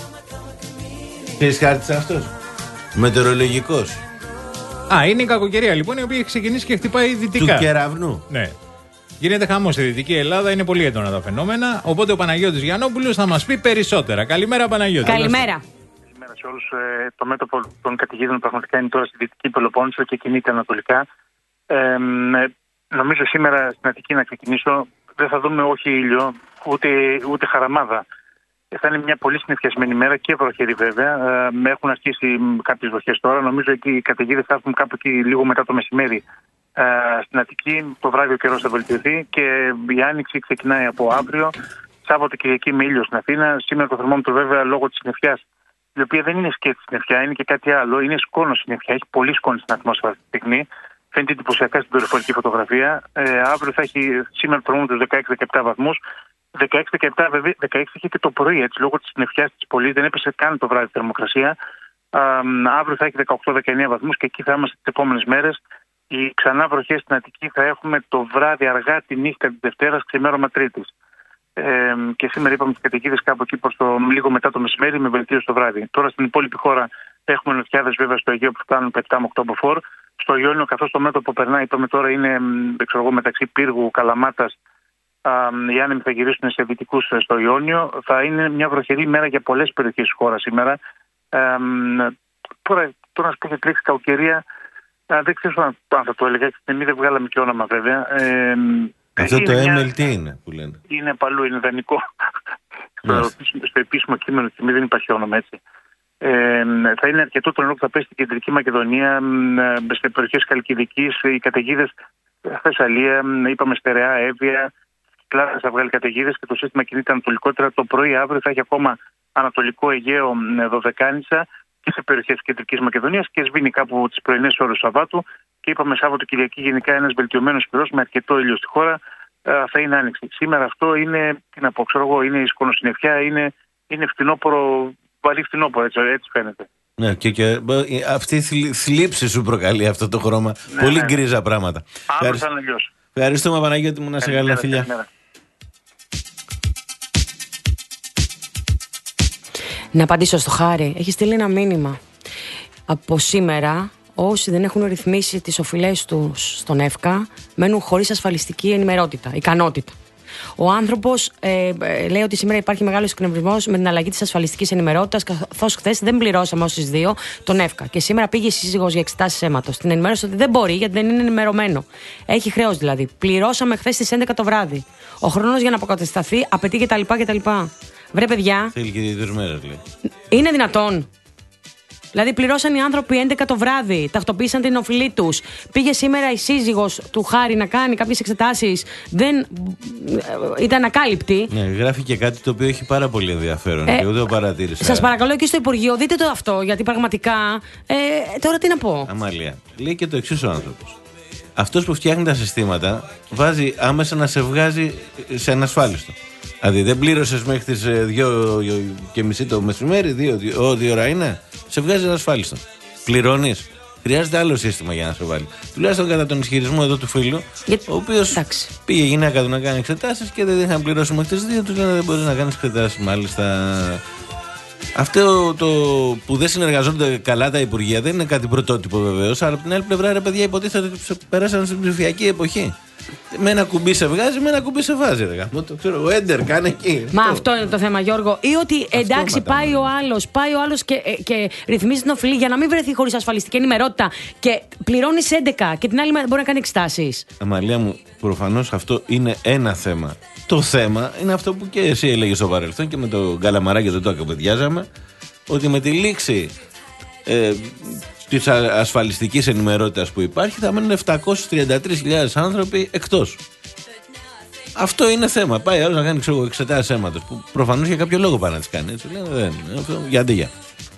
Ξέρεις χάρτης αυτός? Μετεωρολογικός. Α, είναι η κακοκαιρία λοιπόν η οποία έχει ξεκινήσει και χτυπάει δυτικά. Του κεραυνού. Ναι. Γίνεται χαμός στη Δυτική Ελλάδα, είναι πολύ έντονα τα φαινόμενα. Οπότε ο Παναγιώτης Γιαννόπουλος θα μας πει περισσότερα. Καλημέρα, Παναγιώτη. Καλημέρα. Καλημέρα σε όλους. Ε, το μέτωπο των καταιγίδων πραγματικά είναι τώρα στη Δυτική Πελοπόννησο και κινείται ανατολικά. Ε, ε, νομίζω σήμερα στην Αττική να ξεκινήσω. Δεν θα δούμε όχι ήλιο, ούτε, ούτε χαραμάδα. Θα είναι μια πολύ συννεφιασμένη μέρα και βροχερή βέβαια. Ε, έχουν αρχίσει κάποιες βροχές τώρα. Νομίζω ότι οι καταιγίδες θα έρθουν κάπου εκεί λίγο μετά το μεσημέρι. Ε, στην Αττική το βράδυ ο καιρός θα βελτιωθεί και η άνοιξη ξεκινάει από αύριο. Σάββατο Κυριακή με ήλιο στην Αθήνα. Σήμερα το θερμόμετρο βέβαια λόγω της συννεφιάς, η οποία δεν είναι σκέτη συννεφιά, είναι και κάτι άλλο. Είναι σκόνο συννεφιά, έχει πολύ σκόνο στην ατμόσφαιρα αυτή τη στιγμή. Φαίνεται εντυπωσιακά στην δορυφορική φωτογραφία. Ε, αύριο θα έχει σήμερα το θερμόμετρο δεκαέξι με δεκαεπτά βαθμούς. δεκαέξι με δεκαεπτά βέβαια, δεκαέξι είχε και το πρωί έτσι, λόγω της συννεφιάς της πολύ, δεν έπεσε καν το βράδυ θερμοκρασία. Α, αύριο θα έχει δεκαοκτώ με δεκαεννέα βαθμούς και εκεί θα είμαστε τις επόμενες μέρες. Οι ξανά βροχές στην Αττική θα έχουμε το βράδυ αργά τη νύχτα της Δευτέρας, ξημέρωμα Τρίτης. Ε, και σήμερα είπαμε τις καταιγίδες κάπου εκεί προς το λίγο μετά το μεσημέρι με βελτίωση το βράδυ. Τώρα στην υπόλοιπη χώρα έχουμε νοτιάδες βέβαια στο Αιγαίο που φτάνουν επτά με οκτώ μποφόρ. Στο Ιόνιο, καθώς το μέτωπο περνάει, είπαμε τώρα είναι ξέρω εγώ, μεταξύ Πύργου, Καλαμάτας. Α, οι άνεμοι θα γυρίσουν σε δυτικούς στο Ιόνιο. Θα είναι μια βροχερή μέρα για πολλές περιοχές της χώρας σήμερα. Ε, τώρα, τώρα να σου πω για τη λέξη κακοκαιρία. Α, δεν ξέρω αν θα το έλεγα, εμείς δεν βγάλαμε και όνομα βέβαια. Ε, Αυτό το μια... έμελ τι είναι που λένε? Είναι παλού, είναι ιδανικό. στο, στο επίσημο κείμενο της δεν υπάρχει όνομα έτσι. Ε, θα είναι αρκετό το νερό που θα πέσει στην Κεντρική Μακεδονία, σε περιοχές Χαλκιδικής, οι καταιγίδες Θεσσαλία, είπαμε Στερεά, Εύβοια, Κυκλάδες θα βγάλει καταιγίδες και το σύστημα κινείται ανατολικότερα. Το πρωί αύριο θα έχει ακόμα Ανατολικό Αιγαίο, Δωδεκάνησα και σε περιοχές της Κεντρικής Μακεδονίας και σβήνει κάπου τις πρωινές ώρες του Σαββάτου. Και είπαμε Σάββατο Κυριακή γενικά ένας βελτιωμένος καιρός με αρκετό ήλιο στη χώρα. Θα είναι άνοιξη. Σήμερα αυτό είναι, τι να πω, ξέρω εγώ, είναι η σκονοσυννεφιά, είναι, είναι φθινόπορο, βαρύ φθινόπορο, έτσι, έτσι φαίνεται. Ναι, και, και αυτή η θλίψη σου προκαλεί αυτό το χρώμα. Ναι, πολύ ναι. γκρίζα πράγματα. Αύριο θα είναι αλλιώς. Ευχαριστούμε Παναγιώτη μου, να σε καλά, φιλιά. Να απαντήσω στο Χάρη. Έχει στείλει ένα μήνυμα. Από σήμερα, όσοι δεν έχουν ρυθμίσει τις οφειλές τους στον ΕΦΚΑ, μένουν χωρίς ασφαλιστική ενημερότητα, ικανότητα. Ο άνθρωπος ε, ε, λέει ότι σήμερα υπάρχει μεγάλος εκνευρισμός με την αλλαγή της ασφαλιστικής ενημερότητας, καθώς χθες δεν πληρώσαμε ως τις δύο τον ΕΦΚΑ. Και σήμερα πήγε η σύζυγος για εξετάσεις αίματος. Την ενημέρωσε ότι δεν μπορεί γιατί δεν είναι ενημερωμένο. Έχει χρέος δηλαδή. Πληρώσαμε χθες στις έντεκα το βράδυ. Ο χρόνος για να αποκατασταθεί απαιτεί κτλ. κτλ. Βρε παιδιά. Θέλει και δύο μέρες λέει. Είναι δυνατόν? Δηλαδή, πληρώσαν οι άνθρωποι έντεκα το βράδυ, τακτοποίησαν την οφειλή τους. Πήγε σήμερα η σύζυγος του Χάρη να κάνει κάποιες εξετάσεις. Δεν ήταν ακάλυπτη. Ναι, γράφει και κάτι το οποίο έχει πάρα πολύ ενδιαφέρον ε, και ούτε το παρατήρησα. Σας παρακαλώ και στο Υπουργείο, δείτε το αυτό, γιατί πραγματικά. Ε, τώρα τι να πω. Αμάλια, λέει και το εξής ο άνθρωπος. Αυτός που φτιάχνει τα συστήματα βάζει άμεσα να σε βγάζει σε ανασφάλιστο. Δηλαδή δεν πλήρωσες μέχρι τις δύο και μισή το μεσημέρι, δύο, δύο, δύο ώρα είναι, σε βγάζει ανασφάλιστο. Πληρώνεις. Χρειάζεται άλλο σύστημα για να σε βάλει. Τουλάχιστον κατά τον ισχυρισμό εδώ του φίλου, Για... ο οποίος πήγε η γυναίκα του να κάνει εξετάσεις και δεν είχαν πληρώσει μέχρι τις δύο. Του λένε δεν μπορεί να κάνει εξετάσεις. Μάλιστα. Αυτό το που δεν συνεργαζόνται καλά τα υπουργεία δεν είναι κάτι πρωτότυπο βεβαίως. Αλλά από την άλλη πλευρά, ρε παιδιά, υποτίθεται ότι πέρασαν στην ψηφιακή εποχή. Με ένα κουμπί σε βγάζει, με ένα κουμπί σε βάζει. Ρε. Το ξέρω, ο Έντερ κάνει εκεί. Μα αυτό. αυτό είναι το θέμα, Γιώργο. Ή ότι εντάξει, πάει ο άλλος, πάει ο άλλος και, και ρυθμίζει την οφειλή για να μην βρεθεί χωρίς ασφαλιστική ενημερότητα και πληρώνει έντεκα και την άλλη μέρα μπορεί να κάνει εξετάσεις. Αμαλία μου, προφανώς αυτό είναι ένα θέμα. Το θέμα είναι αυτό που και εσύ έλεγες στο παρελθόν και με το Καλαμαράκι δεν το ακαπαιδιάζαμε, ότι με τη λήξη ε, της ασφαλιστικής ενημερότητας που υπάρχει θα μένουν επτακόσιες τριάντα τρεις χιλιάδες άνθρωποι εκτός. Αυτό είναι θέμα. Πάει άλλος να κάνει ξέρω, εξετάσεις αίματος που προφανώς για κάποιο λόγο πάει να τις κάνει. Έτσι, λένε, δεν, αυτό, για αντίγεια.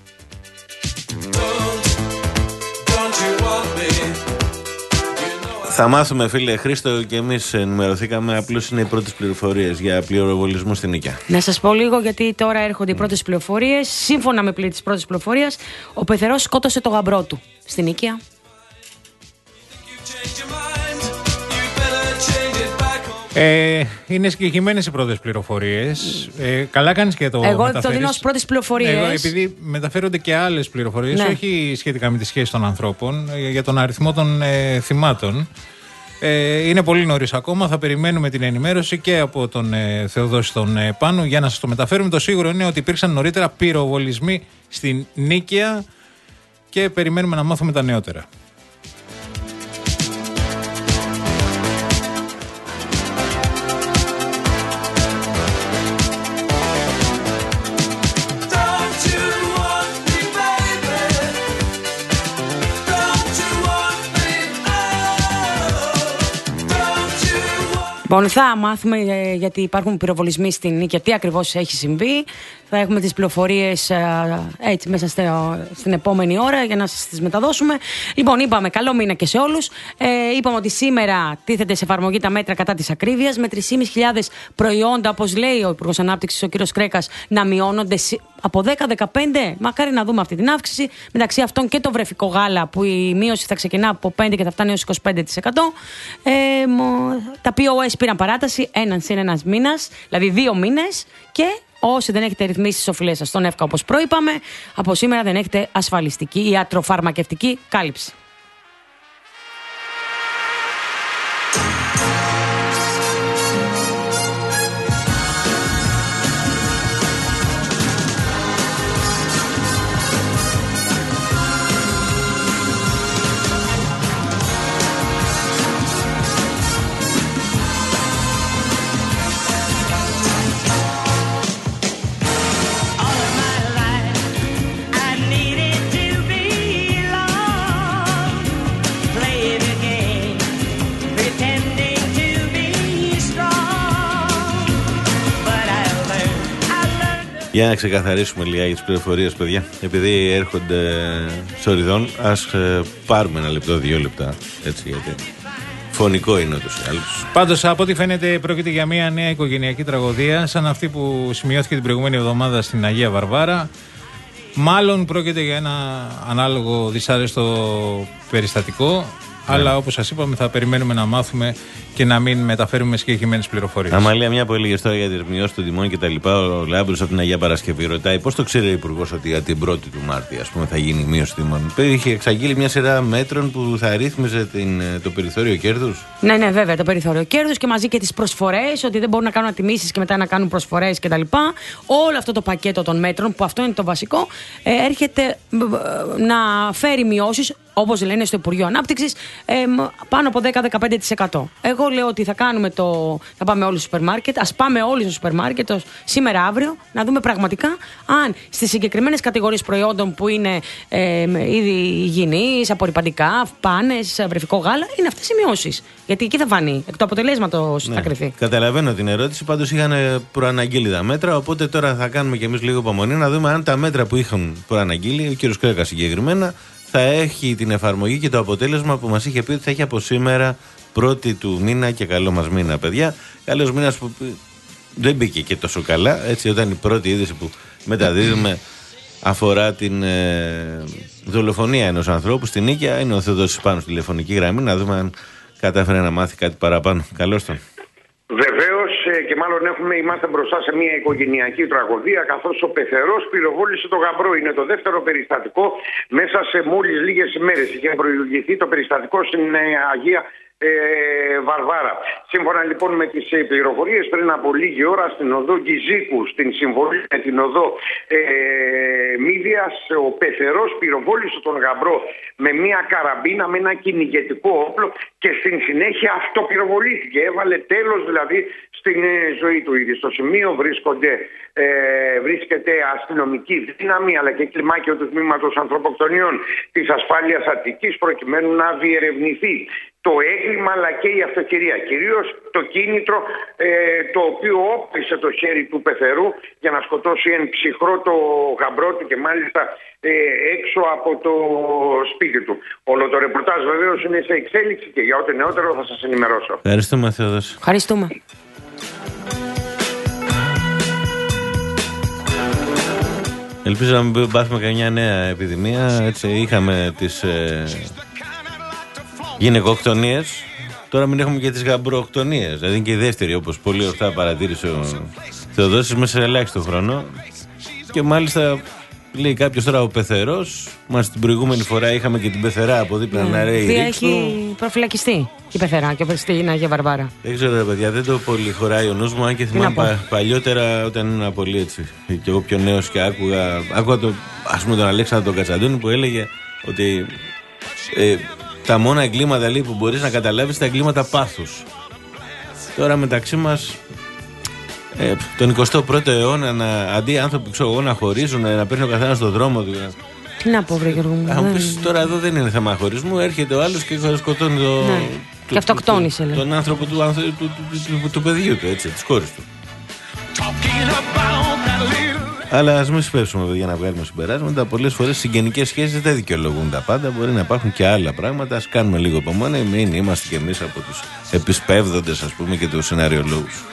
Θα μάθουμε, φίλε Χρήστο, και εμείς ενημερωθήκαμε. Απλώς είναι οι πρώτες πληροφορίες για πληροβολισμό στην Νίκαια. Να σας πω λίγο, γιατί τώρα έρχονται οι πρώτες πληροφορίες. Σύμφωνα με τις πρώτες πληροφορίες, ο πεθερός σκότωσε το γαμπρό του στην Νίκαια. Ε, είναι συγκεκριμένες οι πρώτες πληροφορίες. Ε, καλά κάνεις και το Εγώ μεταφέρεις. το δίνω ως πρώτες πληροφορίες. Εγώ, επειδή μεταφέρονται και άλλες πληροφορίες, ναι. όχι σχετικά με τη σχέση των ανθρώπων, για τον αριθμό των ε, θυμάτων. Ε, είναι πολύ νωρίς ακόμα. Θα περιμένουμε την ενημέρωση και από τον ε, Θεοδόση τον ε, Πάνου για να σας το μεταφέρουμε. Το σίγουρο είναι ότι υπήρξαν νωρίτερα πυροβολισμοί στην Νίκαια και περιμένουμε να μάθουμε τα νεότερα. Λοιπόν, θα μάθουμε ε, γιατί υπάρχουν πυροβολισμοί στην Νίκαια, τι ακριβώς έχει συμβεί. Θα έχουμε τις πληροφορίες ε, έτσι μέσα στο, στην επόμενη ώρα για να σας τις μεταδώσουμε. Λοιπόν, είπαμε καλό μήνα και σε όλους. Ε, είπαμε ότι σήμερα τίθεται σε εφαρμογή τα μέτρα κατά της ακρίβειας με τρεις χιλιάδες πεντακόσια προϊόντα, όπως λέει ο Υπουργός Ανάπτυξης, ο κ. Κρέκας, να μειώνονται από δέκα με δεκαπέντε. Μακάρι να δούμε αυτή την αύξηση. Μεταξύ αυτών και το βρεφικό γάλα, που η μείωση θα ξεκινά από πέντε και θα φτάνει έως είκοσι πέντε τοις εκατό. Ε, τα πι ο ες πήραν παράταση έναν συν ένας μήνας, δηλαδή δύο μήνες. Και όσοι δεν έχετε ρυθμίσει τις οφειλές σας στον ΕΦΚΑ, όπως προείπαμε, από σήμερα δεν έχετε ασφαλιστική ή ιατροφαρμακευτική κάλυψη. Για να ξεκαθαρίσουμε λίγα για τις πληροφορίες, παιδιά. Επειδή έρχονται σοριδών, ας ε, πάρουμε ένα λεπτό, δύο λεπτά. Έτσι, γιατί φωνικό είναι ούτως ή άλλως. Πάντως, από ό,τι φαίνεται, πρόκειται για μια νέα οικογενειακή τραγωδία, σαν αυτή που σημειώθηκε την προηγούμενη εβδομάδα στην Αγία Βαρβάρα. Μάλλον πρόκειται για ένα ανάλογο δυσάρεστο περιστατικό. Ναι. Αλλά όπως σας είπαμε, θα περιμένουμε να μάθουμε και να μην μεταφέρουμε συγκεκριμένες πληροφορίες. Αμαλία, μια που έλεγες τώρα για τις μειώσεις των τιμών και τα λοιπά, ο Λάμπρος από την Αγία Παρασκευή ρωτάει πώς το ξέρει ο Υπουργός ότι για την πρώτη του Μάρτη, ας πούμε, θα γίνει μείωση τιμών. Είχε εξαγγείλει μια σειρά μέτρων που θα ρύθμιζε την, το περιθώριο κέρδους. Ναι, ναι, βέβαια, το περιθώριο κέρδους και μαζί και τις προσφορές, ότι δεν μπορούν να κάνουν τιμήσεις και μετά να κάνουν προσφορές κτλ. Όλο αυτό το πακέτο των μέτρων, που αυτό είναι το βασικό, έρχεται να φέρει μειώσεις, όπως λένε στο Υπουργείο Ανάπτυξης, ε, πάνω από δέκα με δεκαπέντε τοις εκατό. Εγώ λέω ότι θα κάνουμε το. Θα πάμε όλοι στο σούπερ μάρκετ. Ας πάμε όλοι στο σούπερ μάρκετ σήμερα, αύριο, να δούμε πραγματικά αν στις συγκεκριμένες κατηγορίες προϊόντων που είναι ε, είδη υγιεινής, απορρυπαντικά, πάνες, βρεφικό γάλα, είναι αυτές οι μειώσεις. Γιατί εκεί θα φανεί. Εκ του αποτελέσματος ναι, θα κρυθεί. Καταλαβαίνω την ερώτηση. Πάντως είχαν προαναγγείλει τα μέτρα. Οπότε τώρα θα κάνουμε κι εμείς λίγο υπομονή να δούμε αν τα μέτρα που είχαν προαναγγείλει, ο κ. Κρέκας συγκεκριμένα, θα έχει την εφαρμογή και το αποτέλεσμα που μας είχε πει ότι θα έχει από σήμερα πρώτη του μήνα και καλό μας μήνα, παιδιά. Καλός μήνας που δεν μπήκε και τόσο καλά. Έτσι, όταν η πρώτη είδηση που μεταδίδουμε αφορά την ε, δολοφονία ενός ανθρώπου στην Νίκαια. Είναι ο Θεοδόσης πάνω στη τηλεφωνική γραμμή. Να δούμε αν κατάφερε να μάθει κάτι παραπάνω. Καλώς τον. Βεβαίως, και μάλλον έχουμε, είμαστε μπροστά σε μια οικογενειακή τραγωδία, καθώς ο πεθερός πυροβόλησε τον γαμπρό. Είναι το δεύτερο περιστατικό μέσα σε μόλις λίγες ημέρες. Είχε προηγηθεί το περιστατικό στην Αγία Ε, Βαρβάρα. Σύμφωνα λοιπόν με τις πληροφορίες, πριν από λίγη ώρα στην οδό Γκυζίκου, στην συμβολή με την οδό ε, Μύδιας, ο πεθερός πυροβόλησε τον γαμπρό με μια καραμπίνα, με ένα κυνηγετικό όπλο και στην συνέχεια αυτοπυροβολήθηκε. Έβαλε τέλος δηλαδή στην ε, ζωή του. Ήδη στο σημείο βρίσκονται, ε, βρίσκεται αστυνομική δύναμη αλλά και κλιμάκιο του τμήματος ανθρωποκτονιών της ασφάλειας Αττικής προκειμένου να διερευνηθεί το έγκλημα αλλά και η αυτοκαιρία. Κυρίως το κίνητρο ε, το οποίο όπλησε το χέρι του πεθερού για να σκοτώσει εν ψυχρό το γαμπρό του και μάλιστα ε, έξω από το σπίτι του. Όλο το ρεπορτάζ βεβαίως είναι σε εξέλιξη και για ό,τι νεότερο θα σας ενημερώσω. Ευχαριστούμε, Θεοδόση. Ευχαριστούμε. Ελπίζω να μην πάθουμε καμιά νέα επιδημία. Έτσι είχαμε τις ε, γυναικοκτονίες. Τώρα μην έχουμε και τις γαμπροκτονίες. Δηλαδή είναι και η δεύτερη, όπως πολύ ορθά παρατήρησε ο Θεοδόσης, μέσα σε ελάχιστο χρόνο. Και μάλιστα λέει κάποιος τώρα ο πεθερός. Μας την προηγούμενη φορά είχαμε και την πεθερά από δίπλα να ρέει ρίξου. Έχει προφυλακιστεί η πεθερά και στην Αγία Βαρβάρα. Δεν ξέρω ρε παιδιά, δεν το πολύ χωράει ο νους μου. Αν και θυμάμαι πα, παλιότερα όταν ήμουν πολύ έτσι και εγώ πιο νέος και άκουγα, άκουγα το, ας πούμε τον Αλέξανδρο τον Κατσαντώνη που έλεγε ότι ε, τα μόνα εγκλήματα λέει, που μπορείς να καταλάβεις τα εγκλήματα πάθους. Τώρα μεταξύ μας ε, τον εικοστό πρώτο αιώνα να, αντί άνθρωποι ξέρω εγώ να χωρίζουν, να παίρνει ο καθένας στον δρόμο του. Τι να πω, βρε Γιώργο μου. Αν πεις τώρα εδώ δεν είναι θέμα χωρισμού, έρχεται ο άλλος και σκοτώνει το, ναι. του, και αυτοκτόνησε, του, τον άνθρωπο του, του, του, του, του, του παιδιού του, έτσι, της κόρης του. Αλλά ας μην σπεύσουμε για να βγάλουμε συμπεράσματα. Πολλές φορές συγγενικές σχέσεις δεν δικαιολογούν τα πάντα. Μπορεί να υπάρχουν και άλλα πράγματα. Ας κάνουμε λίγο υπομονή. Μην είμαστε κι εμείς από τους επισπεύδοντες, ας πούμε, και τους σεναριολόγους.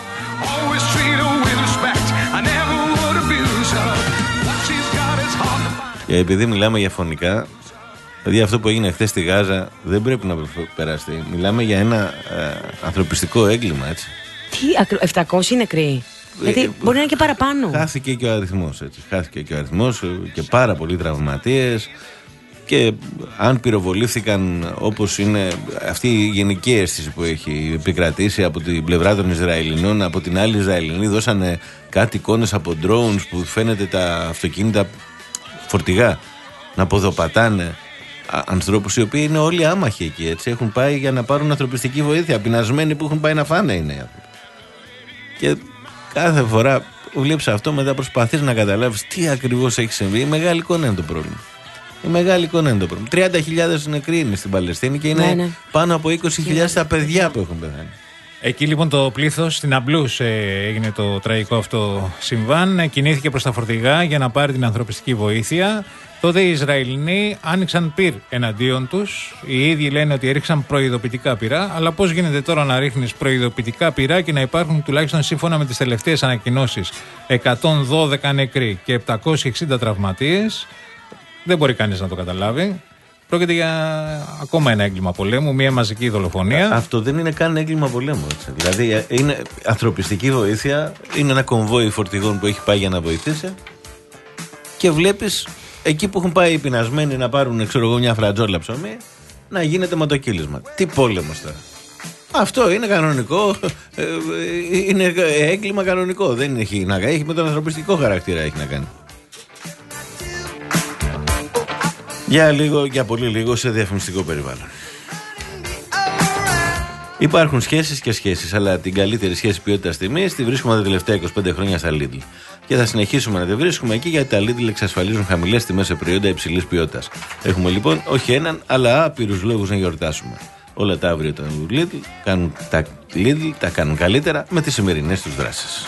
Και επειδή μιλάμε για φωνικά, δηλαδή αυτό που έγινε χθες στη Γάζα δεν πρέπει να περάσει. Μιλάμε για ένα ε, ανθρωπιστικό έγκλημα, έτσι. Τι, επτακόσιοι νεκροί. Γιατί μπορεί να είναι και παραπάνω. Χάθηκε και ο αριθμός, έτσι. Χάθηκε και ο αριθμός και πάρα πολλοί τραυματίες. Και αν πυροβολήθηκαν, όπως είναι αυτή η γενική αίσθηση που έχει επικρατήσει από την πλευρά των Ισραηλινών, από την άλλη Ισραηλινοί δώσανε κάτι εικόνες από drones που φαίνεται τα αυτοκίνητα φορτηγά να ποδοπατάνε ανθρώπους οι οποίοι είναι όλοι άμαχοι εκεί, έτσι. Έχουν πάει για να πάρουν ανθρωπιστική βοήθεια. Πεινασμένοι που έχουν πάει να φάνε είναι οι άνθρωποι. Και κάθε φορά που βλέπεις αυτό, μετά προσπαθείς να καταλάβεις τι ακριβώς έχει συμβεί. Η μεγάλη εικόνα είναι το πρόβλημα. Η μεγάλη εικόνα είναι το πρόβλημα. τριάντα χιλιάδες νεκροί είναι στην Παλαιστίνη και είναι ναι, ναι. πάνω από είκοσι χιλιάδες τα παιδιά που έχουν πεθάνει. Εκεί λοιπόν το πλήθος στην Αμπλούς ε, έγινε το τραγικό αυτό συμβάν. Ε, κινήθηκε προς τα φορτηγά για να πάρει την ανθρωπιστική βοήθεια. Τότε οι Ισραηλινοί άνοιξαν πυρ εναντίον τους. Οι ίδιοι λένε ότι έριξαν προειδοποιητικά πυρά. Αλλά πώς γίνεται τώρα να ρίχνεις προειδοποιητικά πυρά και να υπάρχουν τουλάχιστον σύμφωνα με τις τελευταίες ανακοινώσεις εκατόν δώδεκα νεκροί και επτακόσιοι εξήντα τραυματίες. Δεν μπορεί κανείς να το καταλάβει. Πρόκειται για ακόμα ένα έγκλημα πολέμου, μια μαζική δολοφονία. Αυτό δεν είναι καν έγκλημα πολέμου. Έτσι. Δηλαδή είναι ανθρωπιστική βοήθεια, είναι ένα κομβόι φορτηγών που έχει πάει για να βοηθήσει και βλέπεις εκεί που έχουν πάει οι πεινασμένοι να πάρουν ξέρω εγώ, μια φρατζόλα ψωμί, να γίνεται ματοκύλισμα. Τι πόλεμος τώρα. Αυτό είναι κανονικό, είναι έγκλημα κανονικό. Δεν έχει να κάνει, έχει με τον ανθρωπιστικό χαρακτήρα έχει να κάνει. Για λίγο, για πολύ λίγο σε διαφημιστικό περιβάλλον. Υπάρχουν σχέσεις και σχέσεις, αλλά την καλύτερη σχέση ποιότητας τιμής τη βρίσκουμε τα τελευταία είκοσι πέντε χρόνια στα Lidl. Και θα συνεχίσουμε να τη βρίσκουμε εκεί γιατί τα Lidl εξασφαλίζουν χαμηλές τιμές σε προϊόντα υψηλής ποιότητας. Έχουμε λοιπόν όχι έναν, αλλά άπειρους λόγους να γιορτάσουμε. Όλα τα αύριο του Lidl κάνουν τα Lidl, τα κάνουν καλύτερα με τις σημερινές τους δράσεις.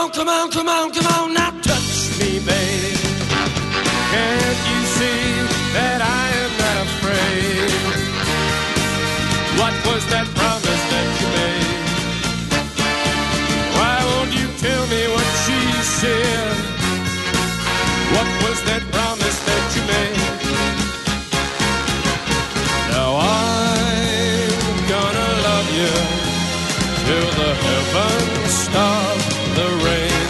on, come on, come on, come on, now touch me, baby. Can't you see that I am not afraid? What was that promise that you made? Why won't you tell me what she said? What was that promise that you made? Now I'm gonna love you till the heavens stop the rain.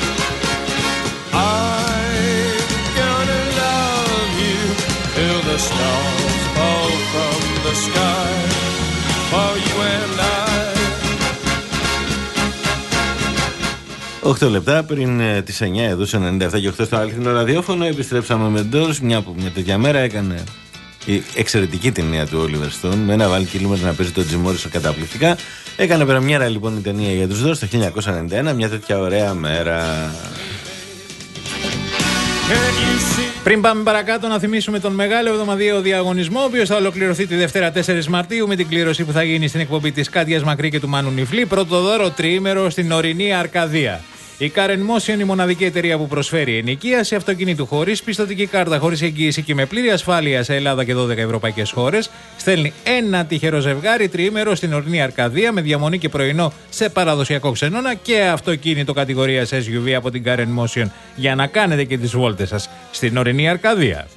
I'm gonna love you till the stars fall from the sky for you and I. οκτώ λεπτά πριν ε, τις εννιά εδώ σε ενενήντα επτά και οκτώ στο αληθινό ραδιόφωνο. Επιστρέψαμε με Doors, μια που μια τέτοια μέρα έκανε η εξαιρετική ταινία του Oliver Stone με ένα Val Kilmer να παίζει τον Jim Morrison καταπληκτικά. Έκανε πρεμιέρα λοιπόν η ταινία για τους Doors το χίλια εννιακόσια ενενήντα ένα, μια τέτοια ωραία μέρα. Πριν πάμε παρακάτω, να θυμίσουμε τον μεγάλο εβδομαδιαίο διαγωνισμό, ο οποίος θα ολοκληρωθεί τη Δευτέρα τέσσερις Μαρτίου με την κλήρωση που θα γίνει στην εκπομπή της Κάτιας Μακρύ και του Μάνου Νιφλή. Πρώτο δώρο τριήμερο στην ορεινή Αρκαδία. Η Car εν Motion, η μοναδική εταιρεία που προσφέρει ενοικίαση αυτοκινήτου χωρίς πιστωτική κάρτα, χωρίς εγγύηση και με πλήρη ασφάλεια σε Ελλάδα και δώδεκα ευρωπαϊκές χώρες, στέλνει ένα τυχερό ζευγάρι τριήμερο στην ορεινή Αρκαδία με διαμονή και πρωινό σε παραδοσιακό ξενώνα και αυτοκίνητο κατηγορίας ες γιου βι από την Car εν Motion για να κάνετε και τις βόλτες σας στην ορεινή Αρκαδία.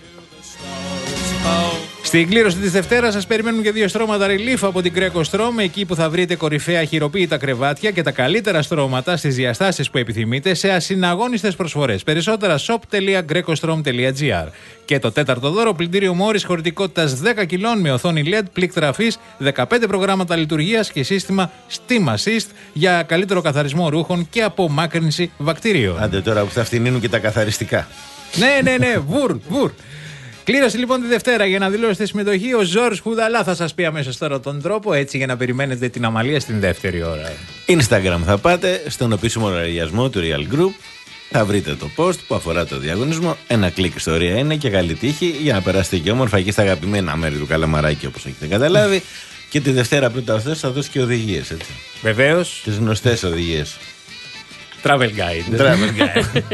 Στην κλήρωση της Δευτέρας σας περιμένουν και δύο στρώματα relief από την Greco Strom, εκεί που θα βρείτε κορυφαία χειροποίητα κρεβάτια και τα καλύτερα στρώματα στις διαστάσεις που επιθυμείτε σε ασυναγώνιστες προσφορές. Περισσότερα shop τελεία grecostrom τελεία gr. Και το τέταρτο δώρο, πλυντήριο Morris χωρητικότητας δέκα κιλών με οθόνη ελ ι ντι, πλήκτρα αφής, δεκαπέντε προγράμματα λειτουργίας και σύστημα Steam Assist για καλύτερο καθαρισμό ρούχων και απομάκρυνση βακτηρίων. Άντε τώρα που θα φτηνίνουν και τα καθαριστικά. Ναι, ναι, ναι, βουρ, βουρ. Κλήρωση λοιπόν τη Δευτέρα. Για να δηλώσετε συμμετοχή, ο Ζόρς Χουδαλά θα σας πει αμέσως τώρα τον τρόπο, έτσι για να περιμένετε την αμαλία στην δεύτερη ώρα. Instagram θα πάτε, στον επίσημο λογαριασμό του Real Group. Θα βρείτε το post που αφορά το διαγωνισμό. Ένα κλικ ιστορία είναι και καλή τύχη για να περάσετε και όμορφα εκεί στα αγαπημένα μέρη του Καλαμαράκη, όπως έχετε καταλάβει. Και τη Δευτέρα πρώτα ο Θεός θα δώσει και οδηγίες, έτσι. Βεβαίως. Τις γνωστές οδηγίες. Travel guide. Travel guide.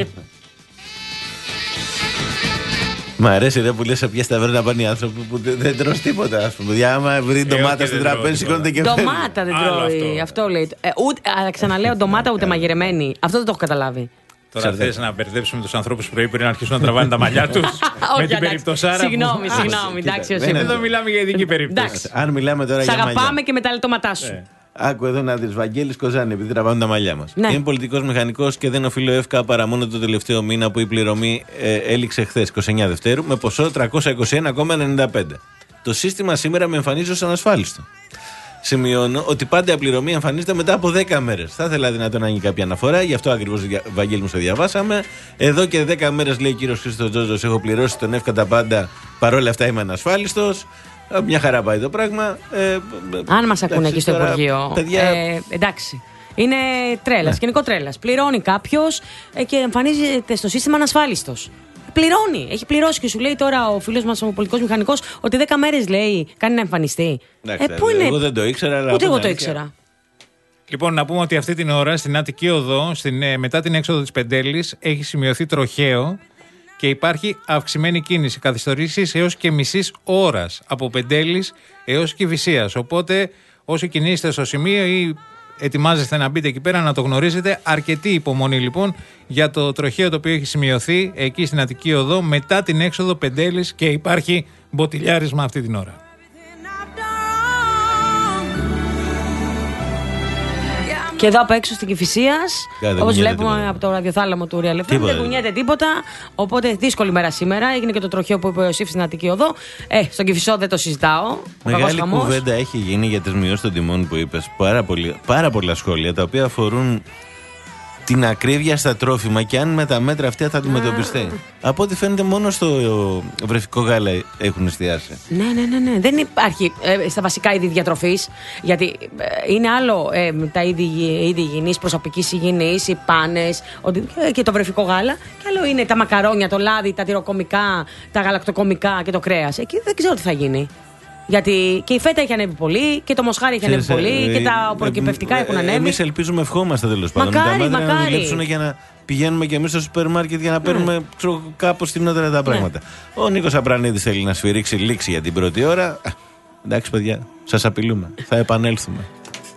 Μ' αρέσει ρε που λες σε ποιες ταβέρνα πάνε οι άνθρωποι που δεν τρως τίποτα. Ας πούμε. Για άμα βρει ντομάτα στην τραπέζι, σηκώνεται και φεύγει. Ντομάτα δεν τρώει. Αυτό λέει. Ε, ούτε, α, ξαναλέω, ντομάτα ούτε μαγειρεμένη. Αυτό δεν το έχω καταλάβει. Τώρα θες να μπερδέψουμε τους ανθρώπους πρωί πριν να αρχίσουν να τραβάνε τα μαλλιά τους. Με την περιπτωσάρα. Συγγνώμη, συγγνώμη. Εδώ μιλάμε για ειδική περίπτωση. Αν μιλάμε τώρα για μαλλιά. Σ' αγαπάμε και με τα λεπτόματά σου. Άκου εδώ να δεις, Βαγγέλης Κοζάνη, επειδή τραβάμε τα μαλλιά μας. Ναι. Είμαι πολιτικός μηχανικός και δεν οφείλω εύκα παρά μόνο το τελευταίο μήνα που η πληρωμή ε, έληξε χθες, είκοσι εννέα Δευτέρου, με ποσό τριακόσια είκοσι ένα κόμμα ενενήντα πέντε. Το σύστημα σήμερα με εμφανίζει ως ανασφάλιστο. Σημειώνω ότι πάντα η πληρωμή εμφανίζεται μετά από δέκα μέρες. Θα ήθελα δυνατόν να γίνει κάποια αναφορά, γι' αυτό ακριβώς, Βαγγέλη μου, το διαβάσαμε. Εδώ και δέκα μέρες, λέει ο κύριος Χρήστος Τζόζος, έχω πληρώσει τον εύκα τα πάντα, παρόλα αυτά είμαι ανασφάλιστος. Μια χαρά πάει το πράγμα. Ε, Αν μας ακούνε εκεί στο τώρα, Υπουργείο. παιδιά... Ε, εντάξει. Είναι τρέλας, ναι. Κοινικό τρέλας. Πληρώνει κάποιος ε, και εμφανίζεται στο σύστημα ανασφάλιστος. Πληρώνει. Έχει πληρώσει και σου λέει τώρα ο φίλος μας ο πολιτικός μηχανικός ότι δέκα μέρες λέει κάνει να εμφανιστεί. Εντάξει, ε, πού είναι... Εγώ δεν το ήξερα. Αλλά ούτε εγώ το ήξερα. Λοιπόν, να πούμε ότι αυτή την ώρα στην Αττική Οδό, στην, μετά την έξοδο της Πεντέλης, έχει σημειωθεί τροχαίο και υπάρχει αυξημένη κίνηση. Καθυστορήσεις έως και μισής ώρας από Πεντέλης έως Κηφισίας. Οπότε, όσοι κινείστε στο σημείο ή ετοιμάζεστε να μπείτε εκεί πέρα, να το γνωρίζετε. Αρκετή υπομονή λοιπόν για το τροχαίο το οποίο έχει σημειωθεί εκεί στην Αττική Οδό μετά την έξοδο Πεντέλης και υπάρχει μποτιλιάρισμα αυτή την ώρα. Και εδώ απ' έξω στην Κηφισίας, όπως βλέπουμε τίποτα από το ραδιοθάλαμο του Real εφ εμ, δεν κουνιέται τίποτα. Οπότε δύσκολη μέρα σήμερα. Έγινε και το τροχαίο που είπε ο Ιωσήφ στην Αττική Οδό. Ε, στον Κηφισό δεν το συζητάω. Μεγάλη κουβέντα έχει γίνει για τις μειώσεις των τιμών που είπες. Πάρα, πολύ, πάρα πολλά σχόλια τα οποία αφορούν την ακρίβεια στα τρόφιμα και αν με τα μέτρα αυτά θα αντιμετωπιστεί. Mm. Από ό,τι φαίνεται μόνο στο βρεφικό γάλα έχουν εστιάσει. Ναι, ναι, ναι, ναι. Δεν υπάρχει ε, στα βασικά είδη διατροφής. Γιατί ε, είναι άλλο ε, τα είδη, είδη υγιεινής, προσωπικής υγιεινής, οι πάνες ε, και το βρεφικό γάλα. Και άλλο είναι τα μακαρόνια, το λάδι, τα τυροκομικά, τα γαλακτοκομικά και το κρέας. Εκεί δεν ξέρω τι θα γίνει. Γιατί και η φέτα έχει ανέβει πολύ και το μοσχάρι έχει ανέβει πολύ και τα προκυπευτικά έχουν ανέβει. Εμείς ελπίζουμε, ευχόμαστε τέλος πάντων. Μακάρι, τα μέτρα μακάρι. να δουλέψουν για να πηγαίνουμε και εμείς στο σούπερ μάρκετ για να παίρνουμε ξέρω, κάπως φθηνότερα τα πράγματα. Ο Νίκος Απρανίδης θέλει να σφυρίξει λήξη για την πρώτη ώρα. Εντάξει, παιδιά, σας απειλούμε. Θα επανέλθουμε.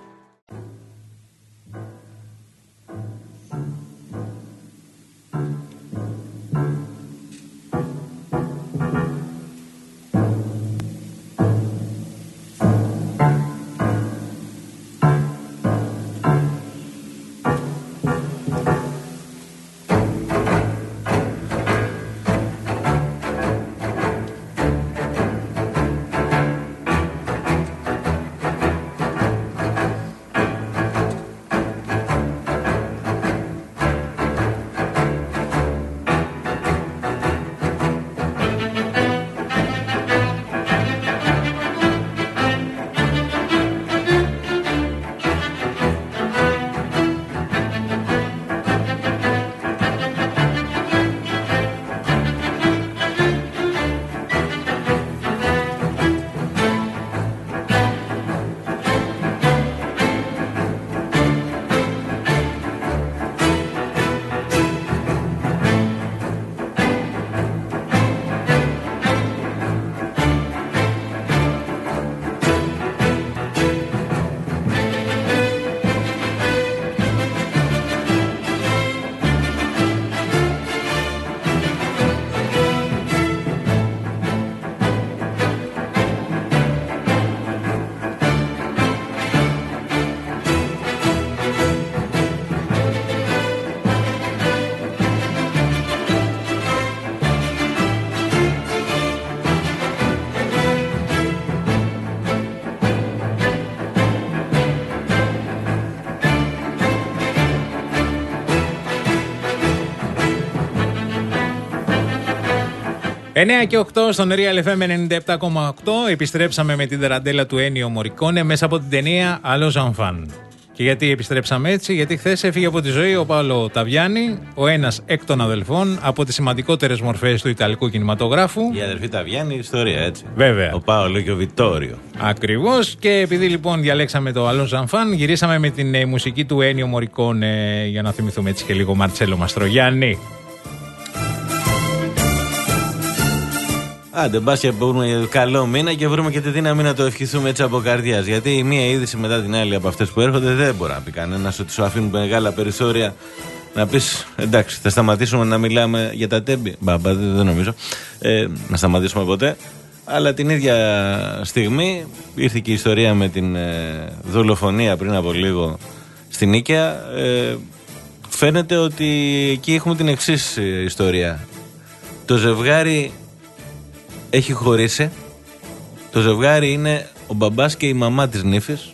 εννέα και οκτώ στον Real εφ εμ ενενήντα επτά κόμμα οκτώ. Επιστρέψαμε με την τεραντέλα του Ένιο Μωρικόνε μέσα από την ταινία Άλλο Ζανφάν. Και γιατί επιστρέψαμε έτσι? Γιατί χθες έφυγε από τη ζωή ο Πάολο Ταβιάννη, ο ένας εκ των αδελφών από τις σημαντικότερες μορφές του Ιταλικού κινηματογράφου. Η αδερφή Ταβιάννη, ιστορία έτσι. Βέβαια. Ο Πάολο και ο Βιτόριο. Ακριβώς. Και επειδή λοιπόν διαλέξαμε το Άλλο Ζανφάν, γυρίσαμε με την ε, μουσική του Ένιο Μωρικόνε για να θυμηθούμε έτσι και λίγο Μαρτσέλο Μαστρογιάννη. Άντε, μπας και πούμε καλό μήνα και βρούμε και τη δύναμη να το ευχηθούμε έτσι από καρδιάς. Γιατί η μία είδηση μετά την άλλη από αυτές που έρχονται δεν μπορεί να πει κανένας ότι σου αφήνουν μεγάλα περιθώρια να πεις εντάξει, θα σταματήσουμε να μιλάμε για τα τέμπη. Μπαμπα, δεν νομίζω. Ε, να σταματήσουμε ποτέ. Αλλά την ίδια στιγμή ήρθε και η ιστορία με την ε, δολοφονία πριν από λίγο στην Νίκαια. Ε, φαίνεται ότι εκεί έχουμε την εξής ιστορία. Το ζευγάρι έχει χωρίσει. Το ζευγάρι είναι ο μπαμπάς και η μαμά της νύφης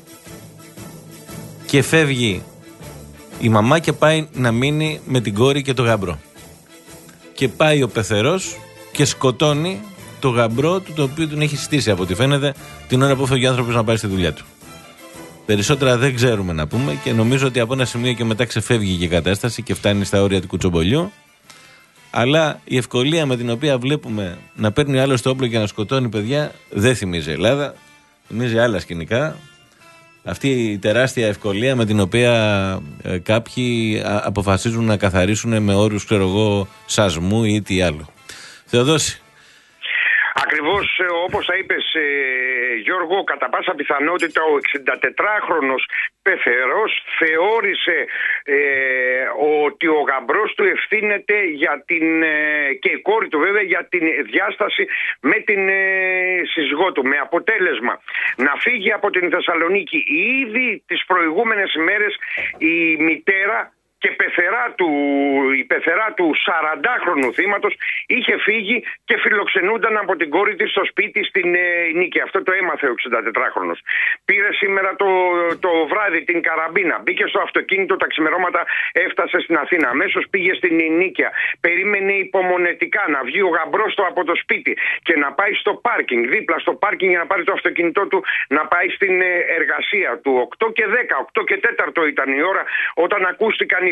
και φεύγει η μαμά και πάει να μείνει με την κόρη και το γαμπρό. Και πάει ο πεθερός και σκοτώνει το γαμπρό του, το οποίο τον έχει στήσει από ό,τι φαίνεται την ώρα που φεύγει ο άνθρωπος να πάει στη δουλειά του. Περισσότερα δεν ξέρουμε να πούμε και νομίζω ότι από ένα σημείο και μετά ξεφεύγει και η κατάσταση και φτάνει στα όρια του κουτσομπολιού. Αλλά η ευκολία με την οποία βλέπουμε να παίρνει άλλο το όπλο και να σκοτώνει παιδιά δεν θυμίζει Ελλάδα, θυμίζει άλλα σκηνικά. Αυτή η τεράστια ευκολία με την οποία ε, κάποιοι α, αποφασίζουν να καθαρίσουν με όρους, ξέρω εγώ, σασμού ή τι άλλο. Θεοδόση. Ακριβώς όπως θα είπες ε, Γιώργο, κατά πάσα πιθανότητα ο εξηντατετράχρονος πεθερός θεώρησε ε, ότι ο γαμπρός του ευθύνεται για την, ε, και η κόρη του βέβαια για την διάσταση με την ε, σύζυγό του, με αποτέλεσμα να φύγει από την Θεσσαλονίκη. Ήδη τις προηγούμενες ημέρες η μητέρα και πεθερά του, η πεθερά του σαραντάχρονου θύματος είχε φύγει και φιλοξενούνταν από την κόρη της στο σπίτι στην ε, Νίκη. Αυτό το έμαθε ο εξηντατετράχρονος. Πήρε σήμερα το, το βράδυ την καραμπίνα, μπήκε στο αυτοκίνητο, τα ξημερώματα έφτασε στην Αθήνα. Αμέσως πήγε στην Νίκαια. Περίμενε υπομονετικά να βγει ο γαμπρός του από το σπίτι και να πάει στο πάρκινγκ, δίπλα στο πάρκινγκ για να πάρει το αυτοκίνητό του να πάει στην ε, εργασία του. οκτώ και δέκα, οκτώ και τέσσερα ήταν η ώρα όταν ακούστηκαν οι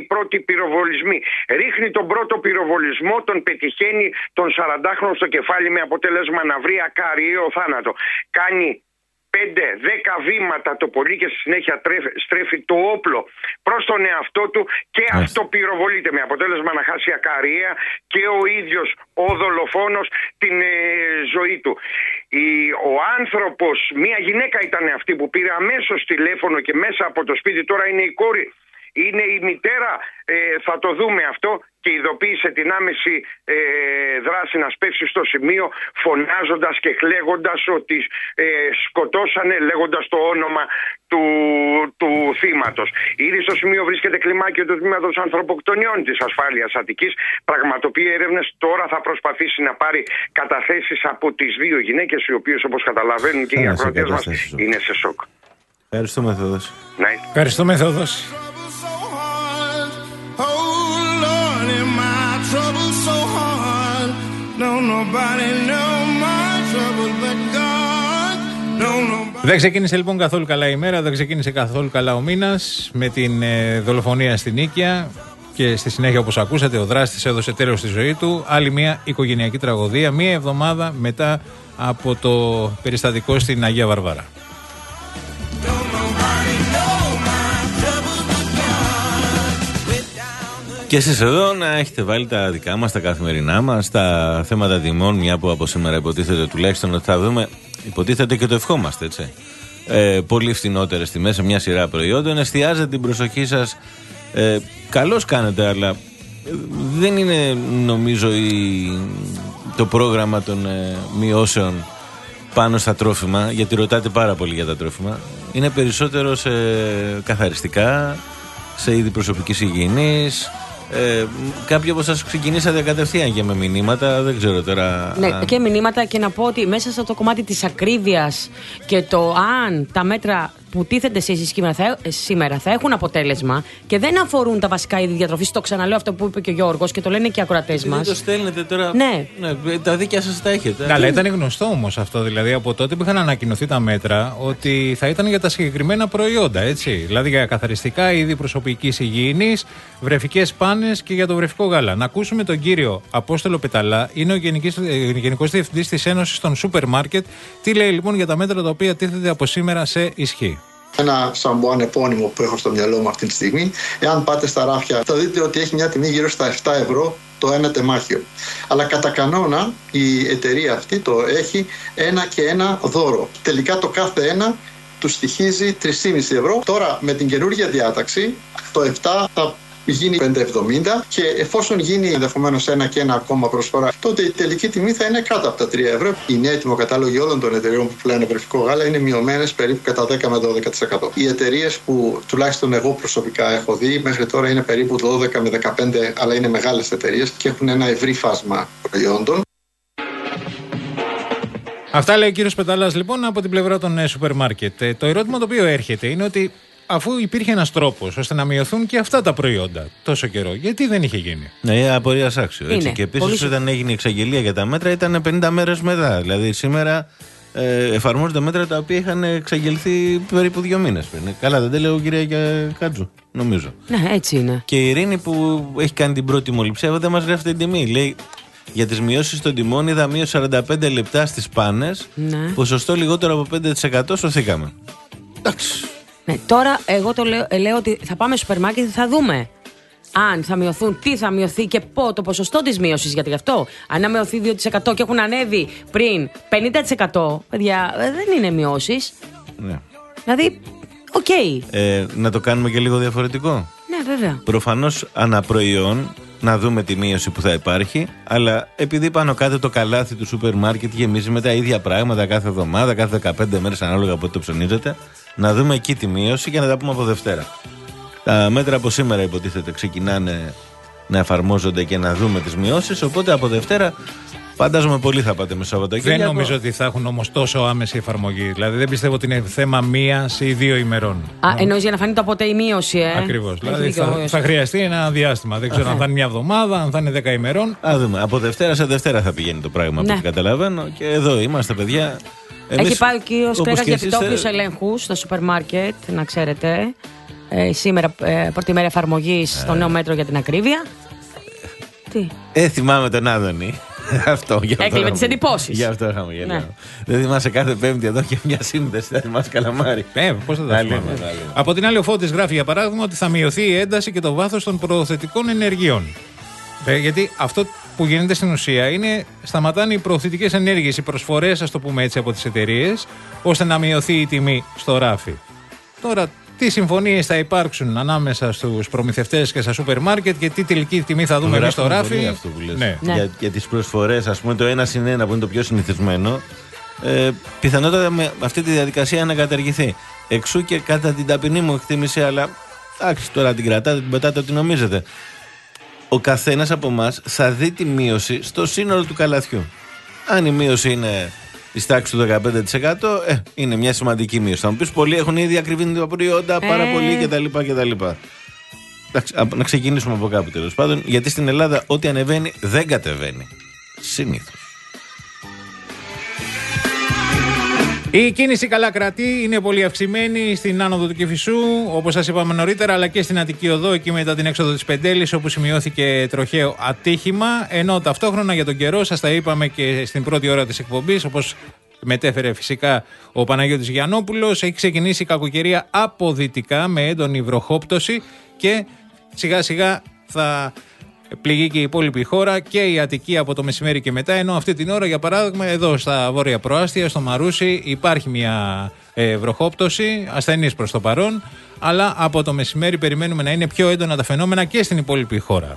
οι πρώτοι πυροβολισμοί. Ρίχνει τον πρώτο πυροβολισμό, τον πετυχαίνει τον σαραντάχρονο στο κεφάλι με αποτέλεσμα να βρει ακαριαίο θάνατο. Κάνει πέντε δέκα βήματα το πολύ και στη συνέχεια στρέφει το όπλο προς τον εαυτό του και yes. αυτό πυροβολείται με αποτέλεσμα να χάσει ακαριαία και ο ίδιος ο δολοφόνος την ε, ζωή του. Η, ο άνθρωπος, μια γυναίκα ήταν αυτή που πήρε αμέσως τηλέφωνο και μέσα από το σπίτι, τώρα είναι η κόρη, είναι η μητέρα, ε, θα το δούμε αυτό, και ειδοποίησε την άμεση ε, δράση να σπεύσει στο σημείο, φωνάζοντας και κλαίγοντας ότι ε, σκοτώσανε, λέγοντας το όνομα του, του θύματος. Ήδη στο σημείο βρίσκεται κλιμάκιο του τμήματος ανθρωποκτονιών της ασφάλειας Αττικής, πραγματοποιεί έρευνες. Τώρα θα προσπαθήσει να πάρει καταθέσεις από τις δύο γυναίκες, οι οποίες, όπως καταλαβαίνουν και οι ακροατές μας, είναι σε σοκ. Ευχαριστούμε, Θεόδωση. Ναι. Ευχαριστούμε, Θεόδωση. Δεν ξεκίνησε λοιπόν καθόλου καλά η μέρα, δεν ξεκίνησε καθόλου καλά ο μήνας με την ε, δολοφονία στην Νίκαια και στη συνέχεια, όπως ακούσατε, ο δράστης έδωσε τέλος στη ζωή του. Άλλη μια οικογενειακή τραγωδία, μία εβδομάδα μετά από το περιστατικό στην Αγία Βαρβάρα. Και εσείς εδώ να έχετε βάλει τα δικά μας, τα καθημερινά μας, τα θέματα τιμών, μια που από σήμερα υποτίθεται τουλάχιστον ότι θα δούμε, υποτίθεται και το ευχόμαστε, έτσι. Ε, πολύ φθηνότερες τιμές σε μια σειρά προϊόντων. Εστιάζετε την προσοχή σας. Ε, καλώς κάνετε, αλλά δεν είναι, νομίζω, η, το πρόγραμμα των ε, μειώσεων πάνω στα τρόφιμα, γιατί ρωτάτε πάρα πολύ για τα τρόφιμα. Είναι περισσότερο σε καθαριστικά, σε είδη προσωπικής υγιεινής. Ε, κάποιοι από σας ξεκινήσατε κατευθείαν και με μηνύματα, δεν ξέρω τώρα. Ναι, και μηνύματα, και να πω ότι μέσα στο το κομμάτι της ακρίβειας και το αν τα μέτρα που τίθενται σε ισχύ θα, σήμερα θα έχουν αποτέλεσμα και δεν αφορούν τα βασικά είδη διατροφής. Το ξαναλέω αυτό που είπε και ο Γιώργος και το λένε και οι ακροατές μας. Δεν το στέλνετε τώρα. Ναι. ναι. Τα δίκαια σας τα έχετε. Καλά, ήταν γνωστό όμως αυτό, δηλαδή από τότε που είχαν ανακοινωθεί τα μέτρα, ότι θα ήταν για τα συγκεκριμένα προϊόντα, έτσι. Δηλαδή για καθαριστικά, είδη προσωπικής υγιεινής, βρεφικές πάνες και για το βρεφικό γάλα. Να ακούσουμε τον κύριο Απόστολο Πεταλά, είναι ο Γενικός Διευθυντής της Ένωσης των Σούπερ Μάρκετ. Τι λέει λοιπόν για τα μέτρα τα οποία τίθεται από σήμερα σε ισχύ. Ένα σαμπουάν επώνυμο που έχω στο μυαλό μου αυτή τη στιγμή, εάν πάτε στα ράφια θα δείτε ότι έχει μια τιμή γύρω στα επτά ευρώ το ένα τεμάχιο. Αλλά κατά κανόνα η εταιρεία αυτή το έχει ένα και ένα δώρο. Τελικά το κάθε ένα του στοιχίζει τρία κόμμα πέντε ευρώ. Τώρα με την καινούργια διάταξη το επτά θα γίνει πέντε εβδομήντα και εφόσον γίνει ενδεχομένως ένα και ένα ακόμα προσφορά, τότε η τελική τιμή θα είναι κάτω από τα τρία ευρώ. Είναι έτοιμο κατάλογοι όλων των εταιρεών που πουλάνε βρεφικό γάλα, είναι μειωμένες περίπου κατά δέκα με δώδεκα τοις εκατό. Οι εταιρείες που τουλάχιστον εγώ προσωπικά έχω δει μέχρι τώρα είναι περίπου δώδεκα με δεκαπέντε, αλλά είναι μεγάλες εταιρείες και έχουν ένα ευρύ φάσμα προϊόντων. Αυτά λέει ο κύριος Πεταλάς λοιπόν από την πλευρά των σούπερ μάρκετ. Το ερώτημα το οποίο έρχεται είναι ότι αφού υπήρχε ένας τρόπος ώστε να μειωθούν και αυτά τα προϊόντα τόσο καιρό, γιατί δεν είχε γίνει? Ναι, απορίας άξιο. Έτσι. Και επίσης πολύ... όταν έγινε η εξαγγελία για τα μέτρα ήταν πενήντα μέρες μετά. Δηλαδή σήμερα ε, εφαρμόζονται μέτρα τα οποία είχαν εξαγγελθεί περίπου δύο μήνες πριν. Καλά, δεν τα λέω κυρία Κάτζου, νομίζω. Ναι, έτσι είναι. Και η Ειρήνη που έχει κάνει την πρώτη μολυψία δεν μας γράφει την τιμή. Λέει για τις μειώσεις των τιμών είδα μείωση σαράντα πέντε λεπτά στις πάνες. Ναι. Ποσοστό λιγότερο από πέντε τοις εκατό σωθήκαμε. Εντάξει. Ναι, τώρα εγώ το λέω, λέω ότι θα πάμε στο σούπερ μάρκετ και θα δούμε αν θα μειωθούν, τι θα μειωθεί και πό, το ποσοστό της μείωσης. Γιατί γι' αυτό, αν μειωθεί δύο τοις εκατό και έχουν ανέβει πριν πενήντα τοις εκατό, παιδιά, δεν είναι μειώσεις. Ναι. Δηλαδή, οκ. Okay. Ε, να το κάνουμε και λίγο διαφορετικό. Ναι, βέβαια. Προφανώς αναπροϊόν να δούμε τη μείωση που θα υπάρχει, αλλά επειδή πάνω κάτω το καλάθι του σούπερ μάρκετ γεμίζει με τα ίδια πράγματα κάθε εβδομάδα, κάθε δεκαπέντε μέρες ανάλογα από το ψωνίζετε, να δούμε εκεί τη μείωση και να τα πούμε από Δευτέρα. Τα μέτρα από σήμερα υποτίθεται ξεκινάνε να εφαρμόζονται και να δούμε τις μειώσεις, οπότε από Δευτέρα φαντάζομαι πολύ θα πάτε με Σαββατοκύριακο. Δεν νομίζω ότι θα έχουν όμως τόσο άμεση εφαρμογή. Δηλαδή δεν πιστεύω ότι είναι θέμα μίας ή δύο ημερών. Α, εννοείς για να φανεί το ποτέ η μείωση, ε. Ακριβώς. Δηλαδή θα, θα χρειαστεί ένα διάστημα. Δεν ξέρω αν θα είναι μια εβδομάδα, αν θα είναι δέκα ημερών. Α, δούμε. Από Δευτέρα σε Δευτέρα θα πηγαίνει το πράγμα, ναι. Από ό,τι καταλαβαίνω. Και εδώ είμαστε, παιδιά. Εμείς, έχει πάει ο κύριος Κρέγας για επιτόπιους ελέγχους στο σούπερ μάρκετ, να ξέρετε. ε, σήμερα ε, πρώτη μέρα εφαρμογής στο νέο μέτρο για την ακρίβεια. Τι. Ε, θυμάμαι τον Άδωνη. Αυτό, έκλειμε τις εντυπώσεις. Γι' αυτό είχαμε γελάω. Ναι. Δεν θυμάσαι κάθε Πέμπτη εδώ και μια σύνδεση. Δεν θυμάσαι καλαμάρι. Ε, πώς θα τα θυμάμαι. Από την άλλη, ο Φώτης γράφει για παράδειγμα ότι θα μειωθεί η ένταση και το βάθος των προωθητικών ενεργειών. Ε, γιατί αυτό που γίνεται στην ουσία είναι σταματάνε οι προωθητικές ενέργειες, οι προσφορές, ας το πούμε έτσι, από τις εταιρείες, ώστε να μειωθεί η τιμή στο ράφι. Τώρα, τι συμφωνίες θα υπάρξουν ανάμεσα στους προμηθευτές και στα σούπερ μάρκετ και τι τελική τιμή θα δούμε εμείς στο ράφι. Αυτό που λες. Ναι. Για, για τις προσφορές, ας πούμε, το ένα συν ένα που είναι το πιο συνηθισμένο, ε, πιθανότατα με αυτή τη διαδικασία να καταργηθεί. Εξού και κατά την ταπεινή μου εκτίμηση, αλλά εντάξει, τώρα την κρατάτε, την πετάτε ό,τι νομίζετε. Ο καθένας από εμάς θα δει τη μείωση στο σύνολο του καλαθιού. Αν η μείωση είναι τη τάξη του δεκαπέντε τοις εκατό, ε, είναι μια σημαντική μείωση. Θα μου πεις, πολλοί έχουν ήδη ακριβή τα προϊόντα, πάρα ε. πολύ κτλ. κτλ. Εντάξει, να ξεκινήσουμε από κάπου τέλος πάντων, γιατί στην Ελλάδα ό,τι ανεβαίνει δεν κατεβαίνει. Συνήθως. Η κίνηση καλά κρατεί, είναι πολύ αυξημένη στην άνοδο του Κηφισού, όπως σας είπαμε νωρίτερα, αλλά και στην Αττική Οδό, εκεί μετά την έξοδο της Πεντέλης, όπου σημειώθηκε τροχαίο ατύχημα. Ενώ ταυτόχρονα για τον καιρό, σας τα είπαμε και στην πρώτη ώρα της εκπομπής, όπως μετέφερε φυσικά ο Παναγιώτης Γιαννόπουλος, έχει ξεκινήσει η κακοκαιρία αποδυτικά με έντονη βροχόπτωση και σιγά σιγά θα πληγεί και η υπόλοιπη χώρα και η Αττική από το μεσημέρι και μετά, ενώ αυτή την ώρα, για παράδειγμα, εδώ στα βόρεια προάστια, στο Μαρούσι, υπάρχει μια ε, βροχόπτωση, ασθενής προς το παρόν, αλλά από το μεσημέρι περιμένουμε να είναι πιο έντονα τα φαινόμενα και στην υπόλοιπη χώρα.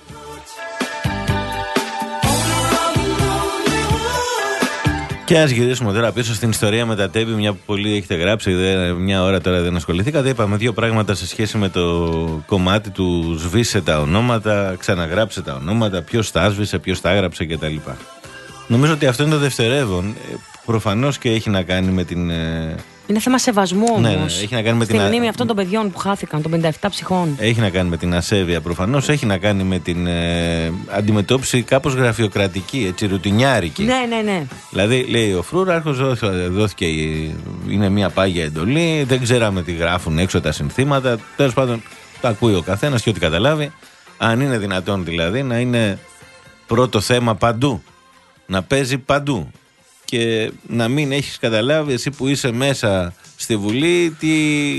Και ας γυρίσουμε τώρα πίσω στην ιστορία με τα τέμπη, μια που πολλοί έχετε γράψει, μια ώρα τώρα δεν ασχοληθήκατε. Είπαμε δύο πράγματα σε σχέση με το κομμάτι του σβήσε τα ονόματα, ξαναγράψε τα ονόματα, ποιος τα άσβησε, ποιος τα έγραψε κτλ. Νομίζω ότι αυτό είναι το δευτερεύον. Προφανώς και έχει να κάνει με την. Είναι θέμα σεβασμού όμως. Ναι, ναι, έχει να κάνει με στην την. μνήμη αυτών των παιδιών που χάθηκαν, των πενήντα επτά ψυχών. Έχει να κάνει με την ασέβεια προφανώς. Έχει να κάνει με την ε, αντιμετώπιση κάπως γραφειοκρατική, έτσι, ρουτινιάρικη. Ναι, ναι, ναι. Δηλαδή, λέει ο φρούραρχος, δόθηκε, είναι μια πάγια εντολή, δεν ξέραμε τι γράφουν έξω τα συνθήματα. Τέλος πάντων, τα ακούει ο καθένας και ό,τι καταλάβει. Αν είναι δυνατόν δηλαδή να είναι πρώτο θέμα παντού, να παίζει παντού. Και να μην έχεις καταλάβει εσύ που είσαι μέσα στη Βουλή τι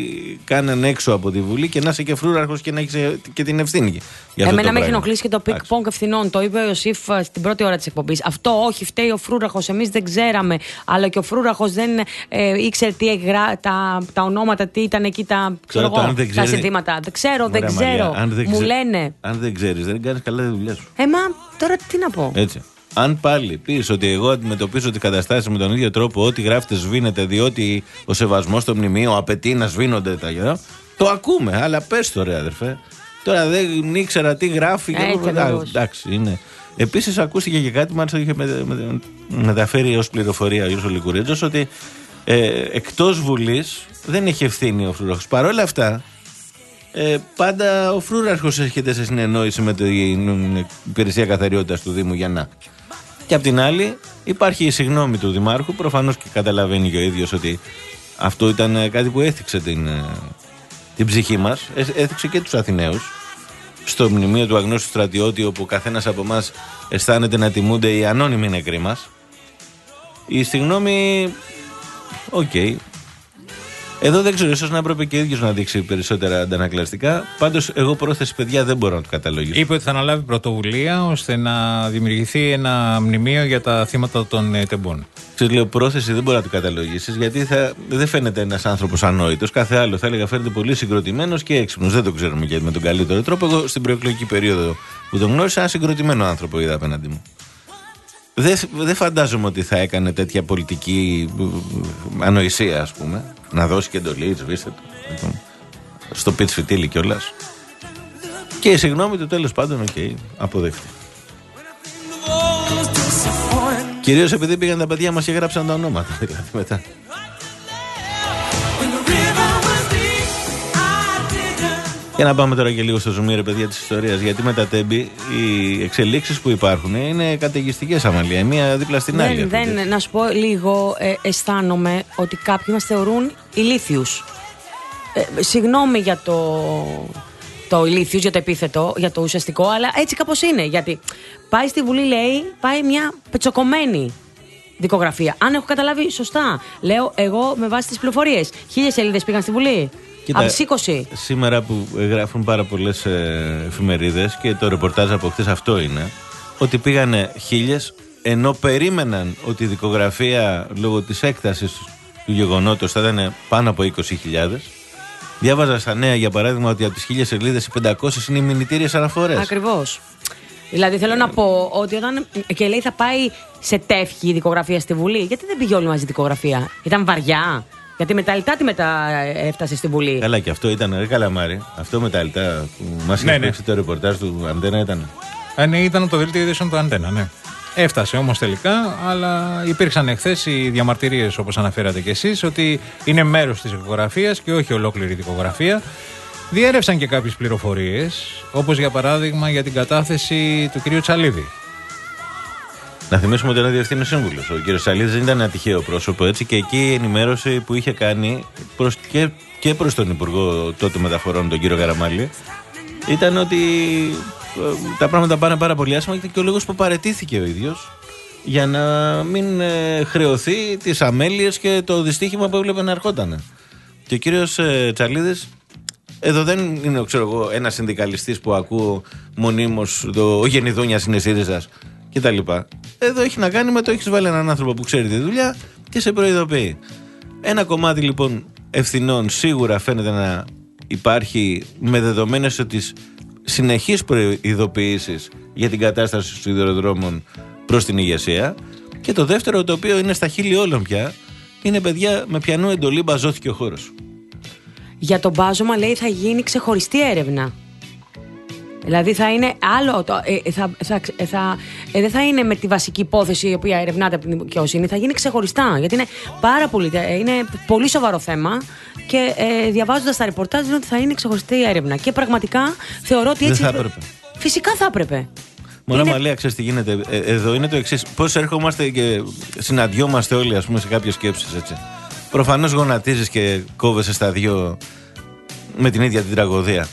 κάνανε έξω από τη Βουλή και να είσαι και φρούραρχος και να έχεις και την ευθύνη. Εμένα με έχει ενοχλήσει και το πικ-πονγκ ευθυνών. Το είπε ο Ιωσήφ στην πρώτη ώρα της εκπομπής. Αυτό όχι, φταίει ο φρούραρχος. Εμείς δεν ξέραμε. Αλλά και ο φρούραρχος δεν ε, ήξερε τι εγγρά, τα, τα ονόματα, τι ήταν εκεί τα, ξέρω εγώ, τα ξέρει, συνθήματα. Δεν ξέρω, δεν ξέρω. Μαρία, δεν Μου ξε... λένε. Αν δεν ξέρεις, δεν κάνεις καλά τη δουλειά σου. Ε, μα τώρα τι να πω. Έτσι. Αν πάλι πεις ότι εγώ αντιμετωπίζω τις καταστάσεις με τον ίδιο τρόπο, ό,τι γράφετε σβήνεται, διότι ο σεβασμός στο μνημείο απαιτεί να σβήνονται τα γερά, το ακούμε, αλλά πες το ρε αδερφέ. Τώρα δεν ήξερα τι γράφει. Ε, εντάξει, είναι. Επίσης ακούστηκε και κάτι, μάλιστα είχε με, με, μεταφέρει ως πληροφορία ο Γιώργος Λικουρέτζος, ότι ε, εκτός Βουλής δεν έχει ευθύνη ο φρούραρχος. Παρ' όλα αυτά, Ε, πάντα ο φρούραρχος έρχεται σε συνεννόηση με την υπηρεσία καθαριότητας του Δήμου για να. Και απ' την άλλη υπάρχει η συγγνώμη του Δημάρχου. Προφανώς και καταλαβαίνει και ο ίδιος ότι αυτό ήταν κάτι που έθιξε την, την ψυχή μας. Έθιξε και τους Αθηναίους. Στο μνημείο του αγνώστου στρατιώτη, όπου ο καθένας από εμάς αισθάνεται να τιμούνται οι ανώνυμοι νεκροί μας. Η συγγνώμη, οκ. Okay. Εδώ δεν ξέρω, ίσως να έπρεπε και ο ίδιος να δείξει περισσότερα αντανακλαστικά. Πάντως, εγώ πρόθεση, παιδιά, δεν μπορώ να το καταλογίσω. Είπε ότι θα αναλάβει πρωτοβουλία ώστε να δημιουργηθεί ένα μνημείο για τα θύματα των ε, τεμπών. Ξέρεις, λέω, πρόθεση δεν μπορεί να το καταλογίσεις, γιατί θα, δεν φαίνεται ένας άνθρωπος ανόητος. Κάθε άλλο θα έλεγα φαίνεται πολύ συγκροτημένος και έξυπνος. Δεν το ξέρουμε και με τον καλύτερο τρόπο. Εγώ στην προεκλογική περίοδο που τον γνώρισα, ένα συγκροτημένο άνθρωπο είδα απέναντί μου. Δεν δε φαντάζομαι ότι θα έκανε τέτοια πολιτική ανοησία, ας πούμε. Να δώσει και εντολή, σβήστε το. Στο πιτς φιτίλι κιόλας. Και η συγγνώμη του, τέλος πάντων, οκ, okay, αποδέχτη. Κυρίως επειδή πήγαν τα παιδιά μας και γράψαν τα ονόματα, δηλαδή μετά. Για να πάμε τώρα και λίγο στο ζουμί, ρε παιδιά, της ιστορίας. Γιατί με τα τέμπη οι εξελίξεις που υπάρχουν είναι καταιγιστικές, Αμαλία. Η μία δίπλα στην άλλη. Δεν, δεν, να σου πω λίγο, ε, αισθάνομαι ότι κάποιοι μας θεωρούν ηλίθιους. Ε, συγγνώμη για το, το ηλίθιος, για το επίθετο, για το ουσιαστικό, αλλά έτσι κάπως είναι. Γιατί πάει στη Βουλή, λέει, πάει μια πετσοκομμένη δικογραφία. Αν έχω καταλάβει σωστά, λέω εγώ με βάση τις πληροφορίες. Χίλιες σελίδες πήγαν στη Βουλή. Κοίτα, από τις είκοσι. Σήμερα που γράφουν πάρα πολλές ε, εφημερίδες και το ρεπορτάζ από χθες αυτό είναι, ότι πήγανε χίλιες, ενώ περίμεναν ότι η δικογραφία λόγω της έκτασης του γεγονότος θα ήταν πάνω από είκοσι χιλιάδες. Διάβαζα στα νέα, για παράδειγμα, ότι από τις χίλιες σελίδες οι πεντακόσιες είναι οι μηνυτήριες αναφορές. Ακριβώς. Δηλαδή θέλω να πω ότι όταν και λέει θα πάει σε τεύχη η δικογραφία στη Βουλή, γιατί δεν πήγε όλη μαζί η δικογραφία? Ήταν βαριά? Γιατί μεταλλητά τη μετά έφτασε στη Βουλή. Καλά, και αυτό ήταν, ρε Καλαμάρη, αυτό μεταλλητά που μας ναι, είχε ναι. παίξει το ρεπορτάζ του Αντένα ήταν. Ε, ναι, ήταν το δελτίο ειδήσεων του Αντένα, ναι. Έφτασε όμως τελικά, αλλά υπήρξαν εχθές οι διαμαρτυρίες, όπως αναφέρατε κι εσείς, ότι είναι μέρος της δικογραφίας και όχι ολόκληρη δικογραφία. Διέρευσαν και κάποιες πληροφορίες, όπως για παράδειγμα για την κατάθεση του κ. Τσαλίδη. Να θυμίσουμε ότι είναι ο διευθύνων σύμβουλος. Ο κ. Τσαλίδης δεν ήταν ένα τυχαίο πρόσωπο, έτσι, και εκεί η ενημέρωση που είχε κάνει προς και, και προς τον Υπουργό τότε Μεταφορών, τον κύριο Καραμάλη, ήταν ότι ε, τα πράγματα πάνε πάρα πολύ άσχημα και ο λόγος που παραιτήθηκε ο ίδιος για να μην ε, χρεωθεί τις αμέλειες και το δυστύχημα που έβλεπε να ερχόταν. Και ο κύριος ε, Τσαλίδης, εδώ δεν είναι, ξέρω εγώ, ένας συνδικαλιστής που ακούω μονίμως το, ο Γενιδούνιας είναι ΣΥΡΙΖΑς κτλ. Εδώ έχει να κάνει με το έχεις βάλει έναν άνθρωπο που ξέρει τη δουλειά και σε προειδοποιεί. Ένα κομμάτι λοιπόν ευθυνών σίγουρα φαίνεται να υπάρχει, με δεδομένες ότι συνεχείς προειδοποιήσεις για την κατάσταση στους σιδηροδρόμων προς την ηγεσία. Και το δεύτερο, το οποίο είναι στα χείλη όλων πια, είναι, παιδιά, με ποιανού εντολή μπαζώθηκε ο χώρος. Για το μπάζωμα, λέει, θα γίνει ξεχωριστή έρευνα. Δηλαδή θα είναι άλλο. Το, ε, θα, θα, θα, ε, δεν θα είναι με τη βασική υπόθεση η οποία ερευνάται από την δικαιοσύνη, θα γίνει ξεχωριστά. Γιατί είναι πάρα πολύ, είναι πολύ σοβαρό θέμα και ε, διαβάζοντας τα ρεπορτάζ είναι ότι θα είναι ξεχωριστή έρευνα. Και πραγματικά θεωρώ ότι έτσι. Δεν θα έπρεπε. Φυσικά θα έπρεπε. Μωρά είναι... Μαλία, ξέρεις τι γίνεται. Ε, εδώ είναι το εξής. Πώς έρχομαστε και συναντιόμαστε όλοι, ας πούμε, σε κάποιες σκέψεις, έτσι. Προφανώς γονατίζεις και κόβεσαι στα δυο με την ίδια την τραγωδία.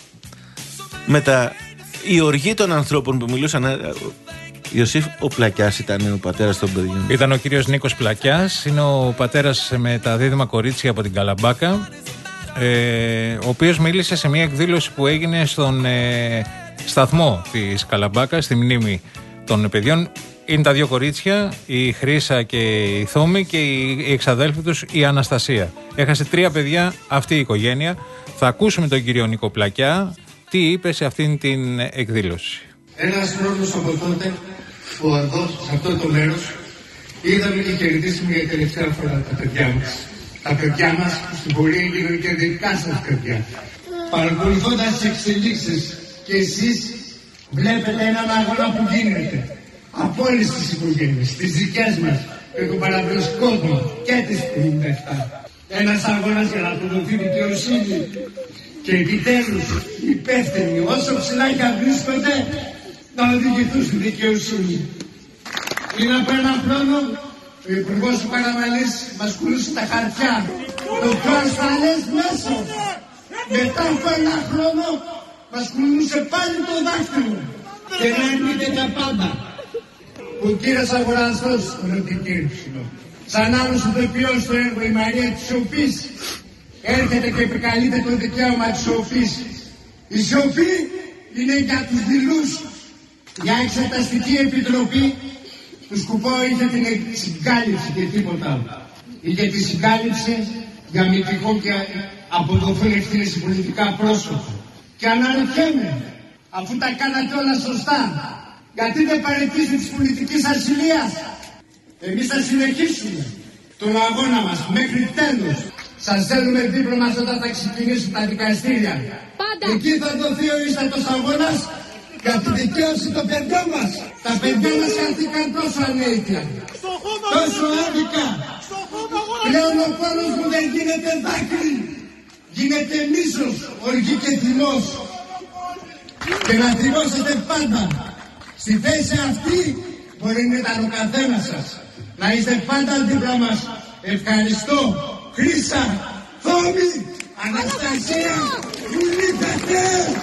Μετά, η οργή των ανθρώπων που μιλούσαν. Ιωσήφ, ο Πλακιάς ήταν ο πατέρας των παιδιών. Ήταν ο κύριος Νίκος Πλακιάς, είναι ο πατέρας με τα δίδυμα κορίτσια από την Καλαμπάκα, ε, ο οποίος μίλησε σε μια εκδήλωση που έγινε στον ε, σταθμό της Καλαμπάκα, στη μνήμη των παιδιών. Είναι τα δύο κορίτσια, η Χρύσα και η Θόμη, και η εξαδέλφη τους η Αναστασία. Έχασε τρία παιδιά αυτή η οικογένεια. Θα ακούσουμε τον κύριο Νίκο Πλακιά τι είπε σε αυτήν την εκδήλωση. Ένας χρόνος από τότε που εδώ, σε αυτό το μέρος, είδαμε και χαιρετίσουμε για τελευταία φορά τα παιδιά μας. Τα παιδιά μας που στην πορεία γίνονται και δικά σας παιδιά. Παρακολουθώντας τις εξελίξεις και εσείς βλέπετε έναν αγώνα που γίνεται από όλες τις οικογένειες, τις δικές μας και τον παραπλανητικό κόσμο και τις πενήντα επτά. Ένας αγώνας για να αποδοθεί δικαιοσύνη και επιτέλους οι υπεύθυνοι όσο ψηλά και αν βρίσκονται να οδηγηθούν στη δικαιοσύνη. Πριν από ένα χρόνο ο Υπουργός του Καραμαλής μας κουλούσε τα χαρτιά, το πιο ασφαλές μέσο. Μετά από ένα χρόνο μας κουλούσε πάλι το δάχτυλο και να έρχεται τα πάντα. Ο κύριος αγοραστός, ο κύριος, σαν άλλος ηθοποιός στο έργο η Μαρία της Σοφής, έρχεται και επικαλείται το δικαίωμα της σοφής. Η σοφή είναι για τους δειλούς. Για εξεταστική επιτροπή του σκοπό είχε την συγκάλυψη και τίποτα άλλο. Είχε τη συγκάλυψη για μυθικό και αποδοθούν ευθύνες σε πολιτικά πρόσωπα. Και αναρωτιέμαι, αφού τα κάνατε όλα σωστά, γιατί δεν παραιτήσετε της πολιτικής ασυλίας? Εμείς θα συνεχίσουμε τον αγώνα μας μέχρι τέλος. Σας θέλουμε δίπλα μας όταν θα ξεκινήσουν τα δικαστήρια. Πάντα. Εκεί θα δοθεί ο ίστατος αγώνας για τη δικαίωση των παιδιών μας. Τα παιδιά μας χαθήκαν τόσο ανέητια, τόσο άδικα. Πλέον ο πόνος μου δεν γίνεται δάκρυ, γίνεται μίσος, οργή και θυμός. Και να θυμώσετε πάντα, στη θέση αυτή μπορεί να ήταν ο καθένας σας. Να είστε πάντα δίπλα μας. Ευχαριστώ. Χρύσα, Θόμη, Αναστασία, μου λείπετε!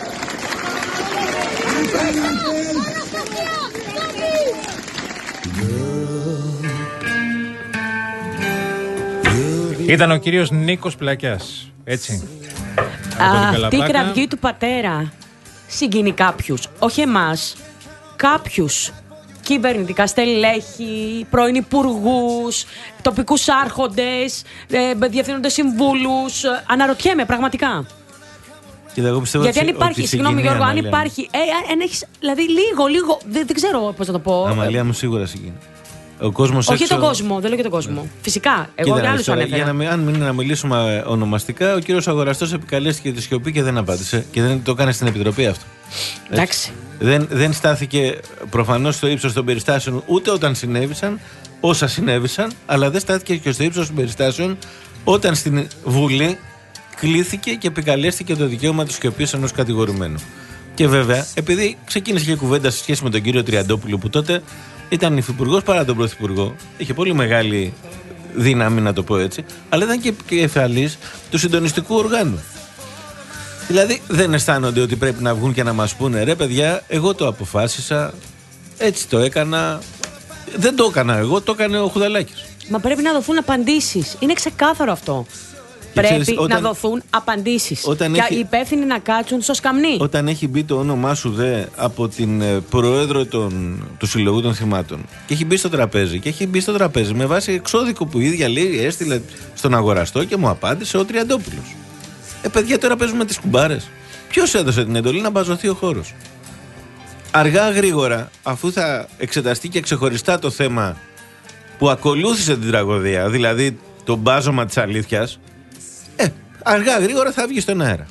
Ήταν ο κύριος Νίκος Πλακιάς, έτσι. Αυτή η κραυγή του πατέρα συγκινεί κάποιους, όχι εμάς, κάποιους κυβερνητικά στελέχη, πρώην υπουργούς, τοπικούς άρχοντες, ε, διευθύνοντες συμβούλους. Αναρωτιέμαι πραγματικά. Κοίτα, εγώ πιστεύω γιατί ότι, αν υπάρχει, ότι συγγνώμη Γιώργο, αν Αμαλία. υπάρχει, ε, αν έχεις, δηλαδή λίγο, λίγο, δεν, δεν ξέρω πώς να το πω. Αμαλία μου σίγουρα συγκινεί. Ο κόσμος Όχι έξω... τον κόσμο, δεν λέω και τον κόσμο. Ναι. Φυσικά, εγώ Κοίτα, για άλλους τώρα, ανέφερα. Για να, αν μην να μιλήσουμε ονομαστικά, ο κύριος Αγοραστός επικαλέστηκε τη σιωπή και δεν απάντησε. Και δεν το έκανε στην Επιτροπή αυτό. Εντάξει. Δεν, δεν στάθηκε προφανώς στο ύψος των περιστάσεων ούτε όταν συνέβησαν, όσα συνέβησαν, αλλά δεν στάθηκε και στο ύψος των περιστάσεων όταν στην Βουλή κλήθηκε και επικαλέστηκε το δικαίωμα της σιωπής ενός κατηγορουμένου. Και βέβαια, επειδή ξεκίνησε και κουβέντα σε σχέση με τον κύριο Τριαντόπουλο, που τότε ήταν υφυπουργός παρά τον πρωθυπουργό, είχε πολύ μεγάλη δύναμη, να το πω έτσι, αλλά ήταν και κεφαλής του συντονιστικού οργάνου. Δηλαδή, δεν αισθάνονται ότι πρέπει να βγουν και να μας πούνε ρε παιδιά, εγώ το αποφάσισα, έτσι το έκανα. Δεν το έκανα εγώ, το έκανε ο Χουδαλάκης. Μα πρέπει να δοθούν απαντήσεις. Είναι ξεκάθαρο αυτό. Και πρέπει ξέρεις, όταν, να δοθούν απαντήσεις. Όταν και έχει, οι υπεύθυνοι να κάτσουν στο σκαμνί. Όταν έχει μπει το όνομά σου δε από την ε, πρόεδρο των, του Συλλογού των Θυμάτων και έχει μπει στο τραπέζι και έχει μπει στο τραπέζι με βάση εξώδικο που η ίδια λέει, έστειλε στον Αγοραστό και μου απάντησε ο Τριαντόπουλος. Ε, παιδιά, τώρα παίζουμε τις κουμπάρες. Ποιος έδωσε την εντολή να μπαζωθεί ο χώρος? Αργά γρήγορα, αφού θα εξεταστεί και ξεχωριστά το θέμα που ακολούθησε την τραγωδία, δηλαδή το μπάζωμα της αλήθειας, ε, αργά γρήγορα θα βγει στον αέρα.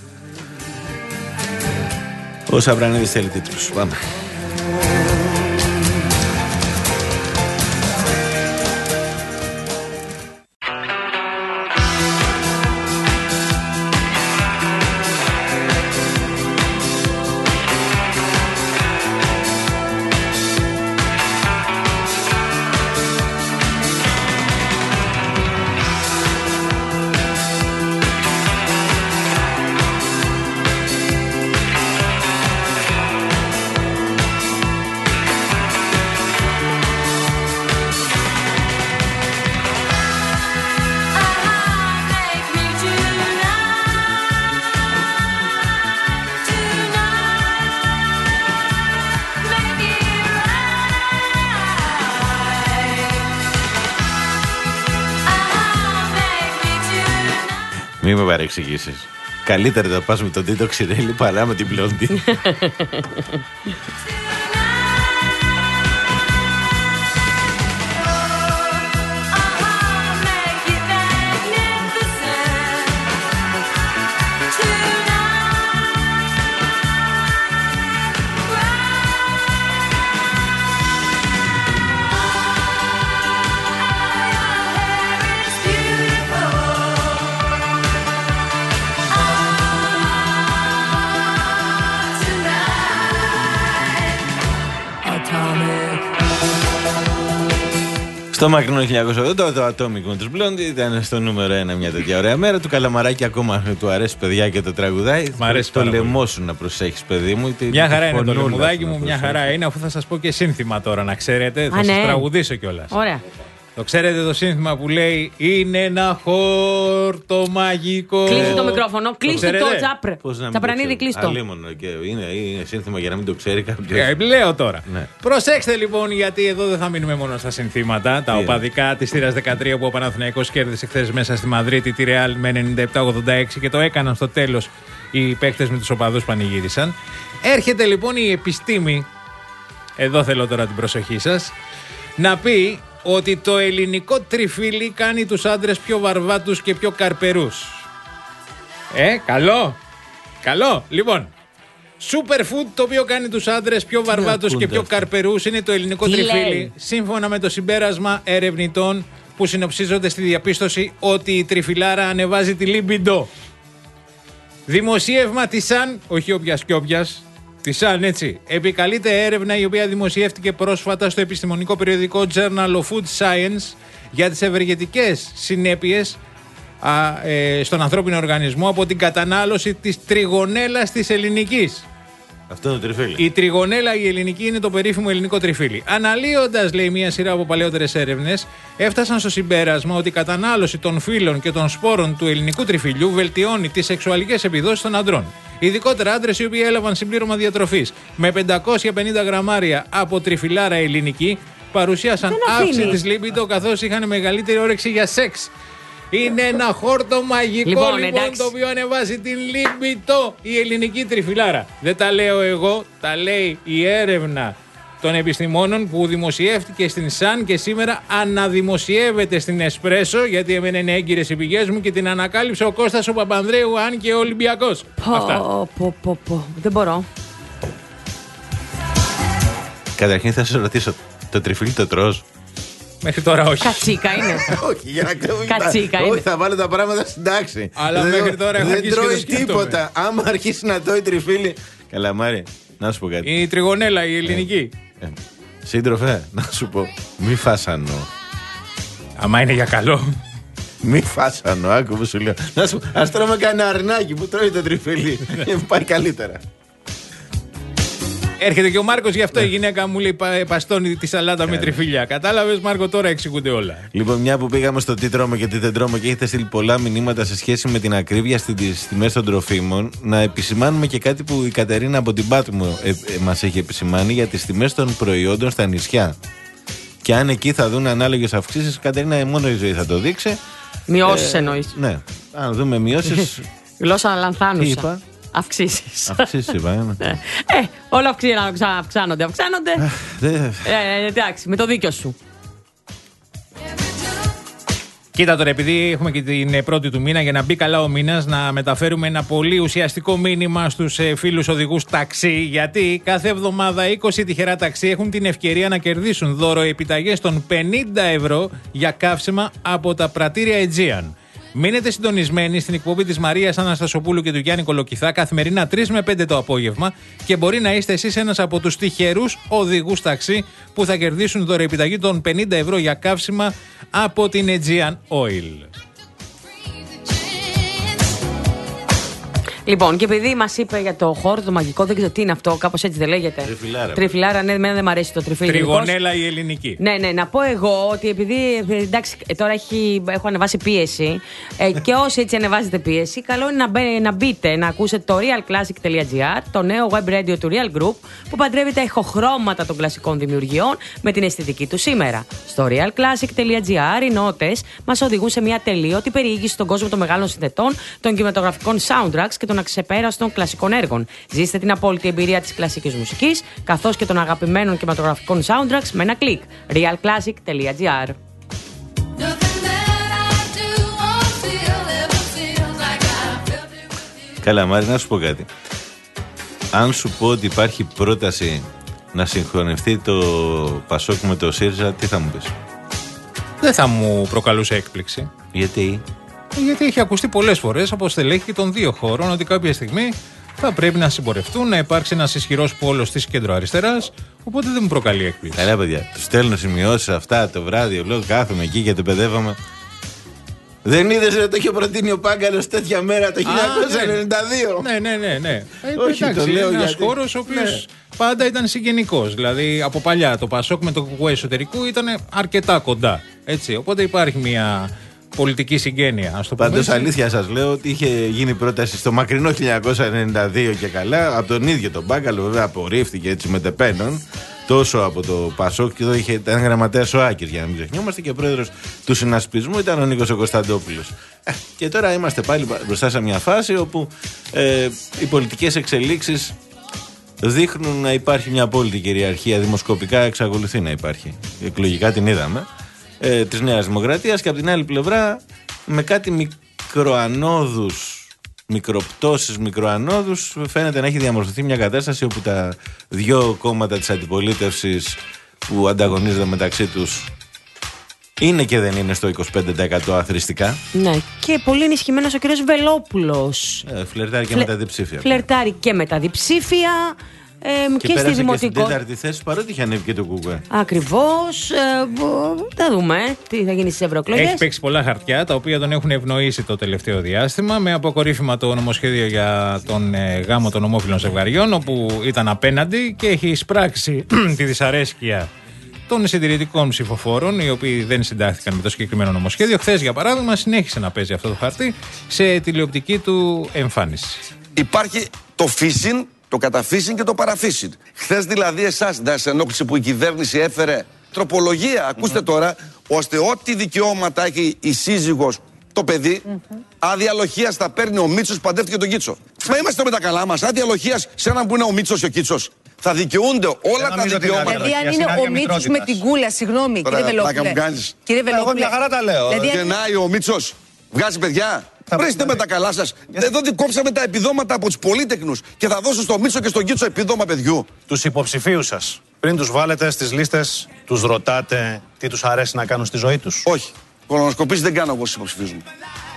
Ο Σαβρανίδης θέλει τίτλους. Πάμε. Μη με παρεξηγήσεις. Καλύτερα να πας με τον Τίτο Ξηρέλη παρά με την Μπλόντι. Στο μακρινό χίλια εννιακόσια ογδόντα το Atomic με τους Blondie ήταν στο νούμερο ένα μια τέτοια ωραία μέρα. Του Καλαμαράκη ακόμα του αρέσει παιδιά και το τραγουδάει. Μ' αρέσει το λαιμό σου να προσέχεις, παιδί μου. Μια χαρά είναι το λαιμουδάκι μου, μια χαρά είναι, αφού θα σας πω και σύνθημα τώρα να ξέρετε. Θα Α, σας ναι. τραγουδήσω κιόλας. Ωραία. Το ξέρετε το σύνθημα που λέει είναι ένα χόρτο μαγικό. Κλείστε το μικρόφωνο, κλείστε το, ξέρετε? Τσάπρ. Πώς να μην Τσαπρανίδη, το ξέρει. κλείστο. Αλίμονο και είναι, είναι σύνθημα για να μην το ξέρει κάποιος. Ε, λέω τώρα. Ναι. Προσέξτε λοιπόν, γιατί εδώ δεν θα μείνουμε μόνο στα συνθήματα. Τα Τι οπαδικά τη θύρας δεκατρία που ο Παναθηναϊκός κέρδισε χθες μέσα στη Μαδρίτη τη Ρεάλ με ενενήντα επτά ογδόντα έξι και το έκαναν στο τέλος οι παίκτες με τους οπαδούς πανηγύρισαν. Έρχεται λοιπόν η επιστήμη, εδώ θέλω τώρα την προσοχή σας, να πει ότι το ελληνικό τριφύλι κάνει τους άντρες πιο βαρβάτους και πιο καρπερούς. Ε, καλό. Καλό. Λοιπόν, superfood το οποίο κάνει τους άντρες πιο βαρβάτους και πιο καρπερούς είναι το ελληνικό Τι τριφύλι. λέει? Σύμφωνα με το συμπέρασμα ερευνητών που συνοψίζονται στη διαπίστωση ότι η τριφυλάρα ανεβάζει τη λίμπιντο. Δημοσίευμα της Sun, όχι όποιας και όποιας, τη Sun, έτσι. Επικαλείται έρευνα η οποία δημοσιεύτηκε πρόσφατα στο επιστημονικό περιοδικό Journal of Food Science για τις ευεργετικές συνέπειες α, ε, στον ανθρώπινο οργανισμό από την κατανάλωση της τριγωνέλας της ελληνικής. Αυτό είναι το τριφύλι. Η τριγωνέλα η ελληνική είναι το περίφημο ελληνικό τριφύλι. Αναλύοντας, λέει, μία σειρά από παλαιότερες έρευνες, έφτασαν στο συμπέρασμα ότι η κατανάλωση των φύλων και των σπόρων του ελληνικού τριφυλιού βελτιώνει τις σεξουαλικές επιδόσεις των αντρών. Ειδικότερα άντρες οι οποίοι έλαβαν συμπλήρωμα διατροφής με πεντακόσια πενήντα γραμμάρια από τριφυλάρα ελληνική παρουσίασαν αύξηση της λίμπιντο καθώς είχαν μεγαλύτερη όρεξη για σεξ. Είναι ένα χόρτο μαγικό λοιπόν, λοιπόν το οποίο ανεβάζει την λίμπιτο η ελληνική τριφυλάρα. Δεν τα λέω εγώ, τα λέει η έρευνα των επιστημόνων που δημοσιεύτηκε στην Sun και σήμερα αναδημοσιεύεται στην Εσπρέσο, γιατί εμένα είναι έγκυρες οι πηγές μου και την ανακάλυψε ο Κώστας ο Παπανδρέου, αν και ο Ολυμπιακός. Πω, Αυτά. Πω, πω, πω. Δεν μπορώ. Καταρχήν θα σας ρωτήσω, το τριφύλι το τρως? Μέχρι τώρα όχι. Κατσίκα είναι. Όχι, για να ξέρουμε. Κατσίκα είναι. Όχι, θα βάλω τα πράγματα στην τάξη. Αλλά μέχρι τώρα έχω δεν τρώει τίποτα. Άμα αρχίσει να τρώει τριφύλι. Καλά, Μάρια, να σου πω κάτι. Η τριγωνέλα, η ελληνική. Ε, ε, σύντροφε, να σου πω. Μη φάσανο. Αμά είναι για καλό. Μη φάσανο, άκου που σου λέω. Να σου πω, ας τρώμε κανένα αρνάκι που τρώει το τριφύλι. Πάει καλύτερα. Έρχεται και ο Μάρκος, γι' αυτό η γυναίκα μου λέει παστώνει τη σαλάτα με τριφύλια. Κατάλαβες, Μάρκο, τώρα εξηγούνται όλα. Λοιπόν, μια που πήγαμε στο τι τρώμε και τι δεν τρώμε και έχετε στείλει πολλά μηνύματα σε σχέση με την ακρίβεια στις τιμές των τροφίμων, να επισημάνουμε και κάτι που η Κατερίνα από την Πάτμο ε, ε, μας έχει επισημάνει για τις τιμές των προϊόντων στα νησιά. Και αν εκεί θα δουν ανάλογες αυξήσεις, Κατερίνα, μόνο η ζωή θα το δείξει. Μειώσεις ε, εννοείς. Ναι, αν δούμε μειώσεις. Γλώσσα λανθάνουσα. Είπα. Αυξήσεις. Αυξήσεις, είπα. ε, όλα αυξάνονται, αυξάνονται. ε, εντάξει, με το δίκιο σου. Κοίτα τώρα, επειδή έχουμε και την πρώτη του μήνα, για να μπει καλά ο μήνας, να μεταφέρουμε ένα πολύ ουσιαστικό μήνυμα στους ε, φίλους οδηγούς ταξί. Γιατί κάθε εβδομάδα είκοσι τυχερά ταξί έχουν την ευκαιρία να κερδίσουν δώροεπιταγές των πενήντα ευρώ για καύσιμα από τα πρατήρια Aegean. Μείνετε συντονισμένοι στην εκπομπή της Μαρίας Αναστασοπούλου και του Γιάννη Κολοκυθά καθημερινά τρεις με πέντε το απόγευμα και μπορεί να είστε εσείς ένας από τους τυχερούς οδηγούς ταξί που θα κερδίσουν δωρεοεπιταγή των πενήντα ευρώ για καύσιμα από την Aegean Oil. Λοιπόν, και επειδή μας είπε για το χώρο το μαγικό, δεν ξέρω τι είναι αυτό, κάπως έτσι δεν λέγεται. Τριφυλάρα. Τριφυλάρα, ναι, εμένα δεν μου αρέσει το τριφύλι. Τριγωνέλα η ελληνική. Ναι, ναι, να πω εγώ ότι επειδή εντάξει, τώρα έχει, έχω ανεβάσει πίεση ε, και όσοι έτσι ανεβάζετε πίεση, καλό είναι να, μπαι, να μπείτε να ακούσετε το realclassic.gr, το νέο web radio του Real Group, που παντρεύει τα ηχοχρώματα των κλασικών δημιουργιών με την αισθητική του σήμερα. Στο realclassic.gr οι νότες μας οδηγούν σε μια τελείωτη περιήγηση στον κόσμο των μεγάλων συνθετών, των κινηματογραφικών soundtracks και των αξεπέραστων κλασικών έργων. Ζήστε την απόλυτη εμπειρία της κλασικής μουσικής, καθώς και των αγαπημένων κινηματογραφικών soundtracks με ένα κλικ. realclassic.gr. Καλά, Μάρη, να σου πω κάτι. Αν σου πω ότι υπάρχει πρόταση να συγχρονευτεί το Πασόκ με το ΣΥΡΙΖΑ, τι θα μου πεις? Δεν θα μου προκαλούσε έκπληξη. Γιατί? Γιατί έχει ακουστεί πολλές φορές από στελέχη των δύο χώρων ότι κάποια στιγμή θα πρέπει να συμπορευτούν, να υπάρξει ένας ισχυρός πόλος της κεντροαριστεράς. Οπότε δεν μου προκαλεί έκπληξη. Καλά, παιδιά. Του στέλνω σημειώσεις αυτά το βράδυ. Λέω, κάθομαι εκεί και το παιδεύαμε. Δεν είδες ότι το είχε προτείνει ο Πάγκαλος τέτοια μέρα το χίλια εννιακόσια ενενήντα δύο. Ναι, ναι, ναι. ναι. Ε, Όχι, εντάξει, το λέω είναι ένας γιατί... χώρος ο οποίος ναι. πάντα ήταν συγγενικός. Δηλαδή από παλιά το Πασόκ με το κουκουέ εσωτερικού ήταν αρκετά κοντά. Έτσι, οπότε υπάρχει μια πολιτική συγγένεια. Ας το πούμε. Πάντως αλήθεια σας λέω ότι είχε γίνει πρόταση στο μακρινό χίλια εννιακόσια ενενήντα δύο και καλά από τον ίδιο τον Πάγκαλο, βέβαια απορρίφθηκε έτσι με τεπένων. Τόσο από το Πασόκ και εδώ είχε, ήταν γραμματέας ο Άκης, για να μην ξεχνιόμαστε, και ο πρόεδρος του συνασπισμού ήταν ο Νίκος ο Κωνσταντόπουλος. Ε, και τώρα είμαστε πάλι μπροστά σε μια φάση όπου ε, οι πολιτικές εξελίξεις δείχνουν να υπάρχει μια απόλυτη κυριαρχία. Δημοσκοπικά εξακολουθεί να υπάρχει. Εκλογικά την είδαμε. Ε, της Νέας Δημοκρατίας, και από την άλλη πλευρά με κάτι μικροανόδους. Μικροπτώσεις, μικροανόδους, φαίνεται να έχει διαμορφωθεί μια κατάσταση όπου τα δύο κόμματα της αντιπολίτευσης που ανταγωνίζονται μεταξύ τους είναι και δεν είναι στο είκοσι πέντε τοις εκατό αθροιστικά. Ναι, και πολύ ενισχυμένος ο κ. Βελόπουλος. Ε, φλερτάρει και Φλε... με τα διψήφια. Φλερτάρει και με τα διψήφια. Ε, και, και στη δημοτικό. Και στην τέταρτη θέση, παρότι είχε ανέβει και το Κουκουέ. Ακριβώς. Ε, θα δούμε ε, τι θα γίνει στις ευρωεκλογές. Έχει παίξει πολλά χαρτιά τα οποία τον έχουν ευνοήσει το τελευταίο διάστημα. Με αποκορύφημα το νομοσχέδιο για τον ε, γάμο των ομόφυλων ζευγαριών, όπου ήταν απέναντι και έχει εισπράξει τη δυσαρέσκεια των συντηρητικών ψηφοφόρων, οι οποίοι δεν συντάχθηκαν με το συγκεκριμένο νομοσχέδιο. Χθες, για παράδειγμα, συνέχισε να παίζει αυτό το χαρτί σε τηλεοπτική του εμφάνιση. Υπάρχει το phishing, το καταφύσιν και το παραφύσιν. Χθες δηλαδή εσάς δεν σε ενόχλησε που η κυβέρνηση έφερε τροπολογία, ακούστε mm-hmm. τώρα, ώστε ό,τι δικαιώματα έχει η σύζυγος, το παιδί, mm-hmm. άδεια λοχείας θα παίρνει ο Μίτσος που παντρεύτηκε τον Κίτσο. Μα είμαστε με τα καλά μας, άδεια λοχείας σε έναν που είναι ο Μίτσος και ο Κίτσος. Θα δικαιούνται όλα τα δικαιώματα. Δηλαδή, αν είναι ο Μίτσος με την κούλα, συγγνώμη, κύριε Βελόπουλε. Κύριε Βελόπουλε. Εγώ μια χαρά τα λέω. Γεννάει ο Μίτσος, βγάζει παιδιά. Βρέστε με τα καλά σας. Εδώ κόψαμε τα επιδόματα από τους πολύτεκνους και θα δώσω στο Μίτσο και στον Κίτσο επίδομα παιδιού. Τους υποψηφίους σας, πριν τους βάλετε στις λίστες, τους ρωτάτε τι τους αρέσει να κάνουν στη ζωή τους? Όχι. Κολονοσκοπήσεις δεν κάνω εγώ στους υποψηφίους μου.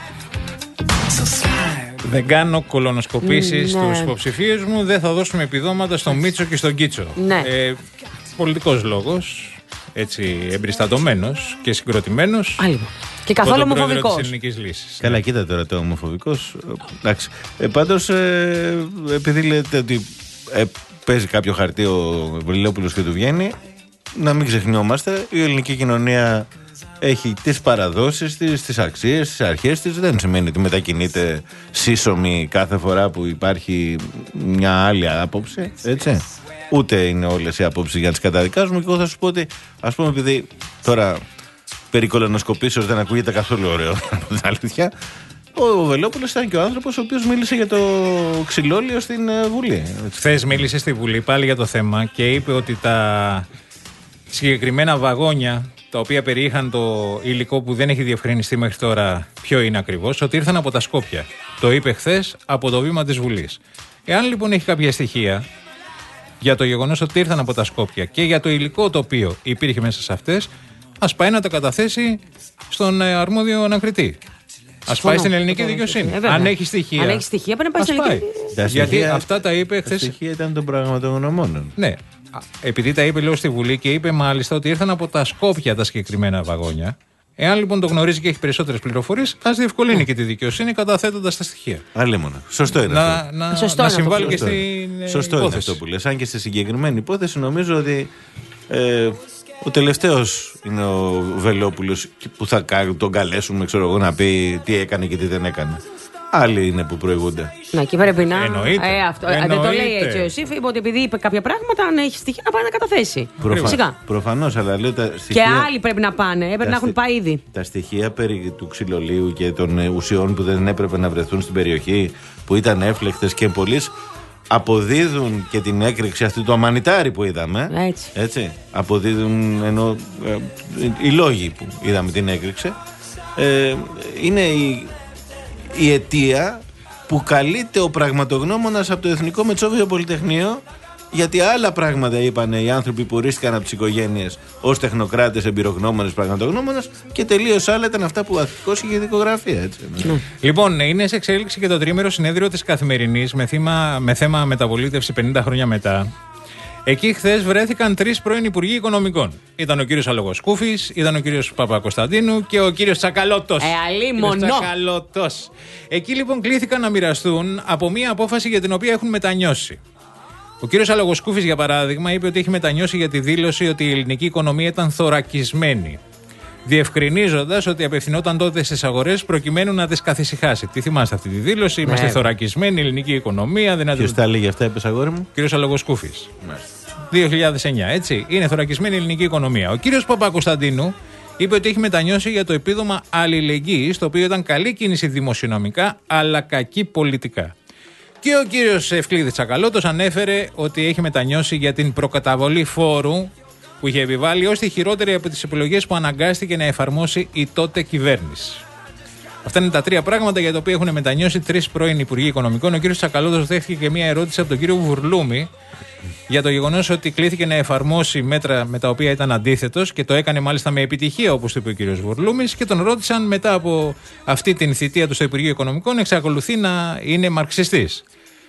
Δεν κάνω κολονοσκοπήσεις mm, στους ναι. υποψηφίους μου. Δεν θα δώσουμε επιδόματα στον Μίτσο και στον Κίτσο. Ναι. Ε, πολιτικός λόγος. Έτσι εμπεριστατωμένος και συγκροτημένος. Και καθόλου ομοφοβικός. Καλά, κοίτα τώρα το ομοφοβικός. Εντάξει. Ε, πάντως, ε, επειδή λέτε ότι ε, παίζει κάποιο χαρτί ο Βελόπουλος και του βγαίνει, να μην ξεχνιόμαστε, η ελληνική κοινωνία έχει τις παραδόσεις της, τις αξίες, τις αρχές της. Δεν σημαίνει ότι μετακινείται σύσσωμη κάθε φορά που υπάρχει μια άλλη άποψη. Έτσι. Ούτε είναι όλες οι απόψεις για να τις καταδικάζουμε. Και εγώ θα σου πω ότι, ας πούμε, επειδή τώρα περί κολονοσκοπήσεως δεν ακούγεται καθόλου ωραίο, την αλήθεια, ο Βελόπουλος ήταν και ο άνθρωπος ο οποίος μίλησε για το ξυλόλαιο στην Βουλή. Χθες μίλησε στη Βουλή πάλι για το θέμα και είπε ότι τα συγκεκριμένα βαγόνια, τα οποία περιείχαν το υλικό που δεν έχει διευκρινιστεί μέχρι τώρα ποιο είναι ακριβώς, ότι ήρθαν από τα Σκόπια. Το είπε χθες από το βήμα της Βουλής. Εάν λοιπόν έχει κάποια στοιχεία για το γεγονός ότι ήρθαν από τα Σκόπια και για το υλικό το οποίο υπήρχε μέσα σε αυτές, ας πάει να τα καταθέσει στον αρμόδιο ανακριτή. Ας πάει στην ελληνική δικαιοσύνη. Ε, Αν έχει στοιχεία. Αν έχει στοιχεία, πρέπει να πάει στην ελληνική δικαιοσύνη. Γιατί στοιχεία, αυτά τα είπε χθες. Τα στοιχεία ήταν των πραγματογνωμόνων. Ναι. Επειδή τα είπε, λέω, στη Βουλή και είπε μάλιστα ότι ήρθαν από τα Σκόπια τα συγκεκριμένα βαγόνια. Εάν λοιπόν το γνωρίζει και έχει περισσότερες πληροφορίες, ας διευκολύνει mm. και τη δικαιοσύνη καταθέτοντας τα στοιχεία. Άλλη μόνο. Σωστό είναι να, αυτό. Να, Σωστό να είναι συμβάλλει αυτό. και στην Σωστό υπόθεση. Είναι αυτό που λες. Αν και στη συγκεκριμένη υπόθεση νομίζω ότι ε, ο τελευταίος είναι ο Βελόπουλος που θα τον καλέσουμε, ξέρω εγώ, να πει τι έκανε και τι δεν έκανε. Άλλοι είναι που προηγούνται. Να, και πρέπει να. Εννοείται. Ε, αυτό. Δεν το λέει έτσι ο Σίφ, είπε ότι επειδή είπε κάποια πράγματα, αν έχει στοιχεία να πάει να καταθέσει. Προφα... Φυσικά. Προφανώς, αλλά λέω τα στοιχεία. Και άλλοι πρέπει να πάνε, έπρεπε να έχουν πάει ήδη. Τα στοιχεία περί του ξυλολίου και των ουσιών που δεν έπρεπε να βρεθούν στην περιοχή, που ήταν έφλεκτες και πολλοί, αποδίδουν και την έκρηξη αυτή του αμανιτάρι που είδαμε. Έτσι. Έτσι. Αποδίδουν ενώ ε, οι λόγοι που είδαμε την έκρηξη. Ε, είναι η. Η αιτία που καλείται ο πραγματογνώμονας από το Εθνικό Μετσόβιο Πολυτεχνείο, γιατί άλλα πράγματα είπαν οι άνθρωποι που ορίστηκαν από τις οικογένειες ως τεχνοκράτες, εμπειρογνώμονες, πραγματογνώμονες, και τελείως άλλα ήταν αυτά που ο Αθηνικός είχε δικογραφία. Έτσι. Mm. Λοιπόν, είναι σε εξέλιξη και το τρίμερο συνέδριο της Καθημερινής με, θύμα, με θέμα μεταπολίτευση πενήντα χρόνια μετά. Εκεί χθες βρέθηκαν τρεις πρώην Υπουργοί Οικονομικών. Ήταν ο κύριος Αλογοσκούφης, ήταν ο κύριος Παπακοσταντίνου και ο κύριος Τσακαλώτος. Ε, αλίμονο. Τσακαλώτος. Εκεί λοιπόν κλήθηκαν να μοιραστούν από μια απόφαση για την οποία έχουν μετανιώσει. Ο κύριος Αλογοσκούφης, για παράδειγμα, είπε ότι έχει μετανιώσει για τη δήλωση ότι η ελληνική οικονομία ήταν θωρακισμένη, διευκρινίζοντας ότι απευθυνόταν τότε στις αγορές προκειμένου να τις καθησυχάσει. Τι θυμάστε αυτή τη δήλωση? Ναι. Είμαστε θωρακισμένοι, η ελληνική οικονομία. Δεν Ποιος τα έλεγε αυτά, είπες, αγόρι μου? Κύριος Αλογοσκούφης. δύο χιλιάδες εννιά, έτσι. Είναι θωρακισμένη η ελληνική οικονομία. Ο κύριος Παπακοσταντίνου είπε ότι έχει μετανιώσει για το επίδομα αλληλεγγύης, το οποίο ήταν καλή κίνηση δημοσιονομικά, αλλά κακή πολιτικά. Και ο κύριος Ευκλήδης Τσακαλώτος ανέφερε ότι έχει μετανιώσει για την προκαταβολή φόρου που είχε επιβάλει ως τη χειρότερη από τις επιλογές που αναγκάστηκε να εφαρμόσει η τότε κυβέρνηση. Αυτά είναι τα τρία πράγματα για τα οποία έχουν μετανιώσει τρεις πρώην Υπουργοί Οικονομικών. Ο κύριος Τσακαλώτος δέχτηκε και μία ερώτηση από τον κύριο Βουρλούμη για το γεγονός ότι κλήθηκε να εφαρμόσει μέτρα με τα οποία ήταν αντίθετος και το έκανε μάλιστα με επιτυχία, όπως το είπε ο κύριος Βουρλούμης, και τον ρώτησαν μετά από αυτή την θητεία του στο Υπουργείο Οικονομικών εξακολουθεί να είναι μαρξιστής.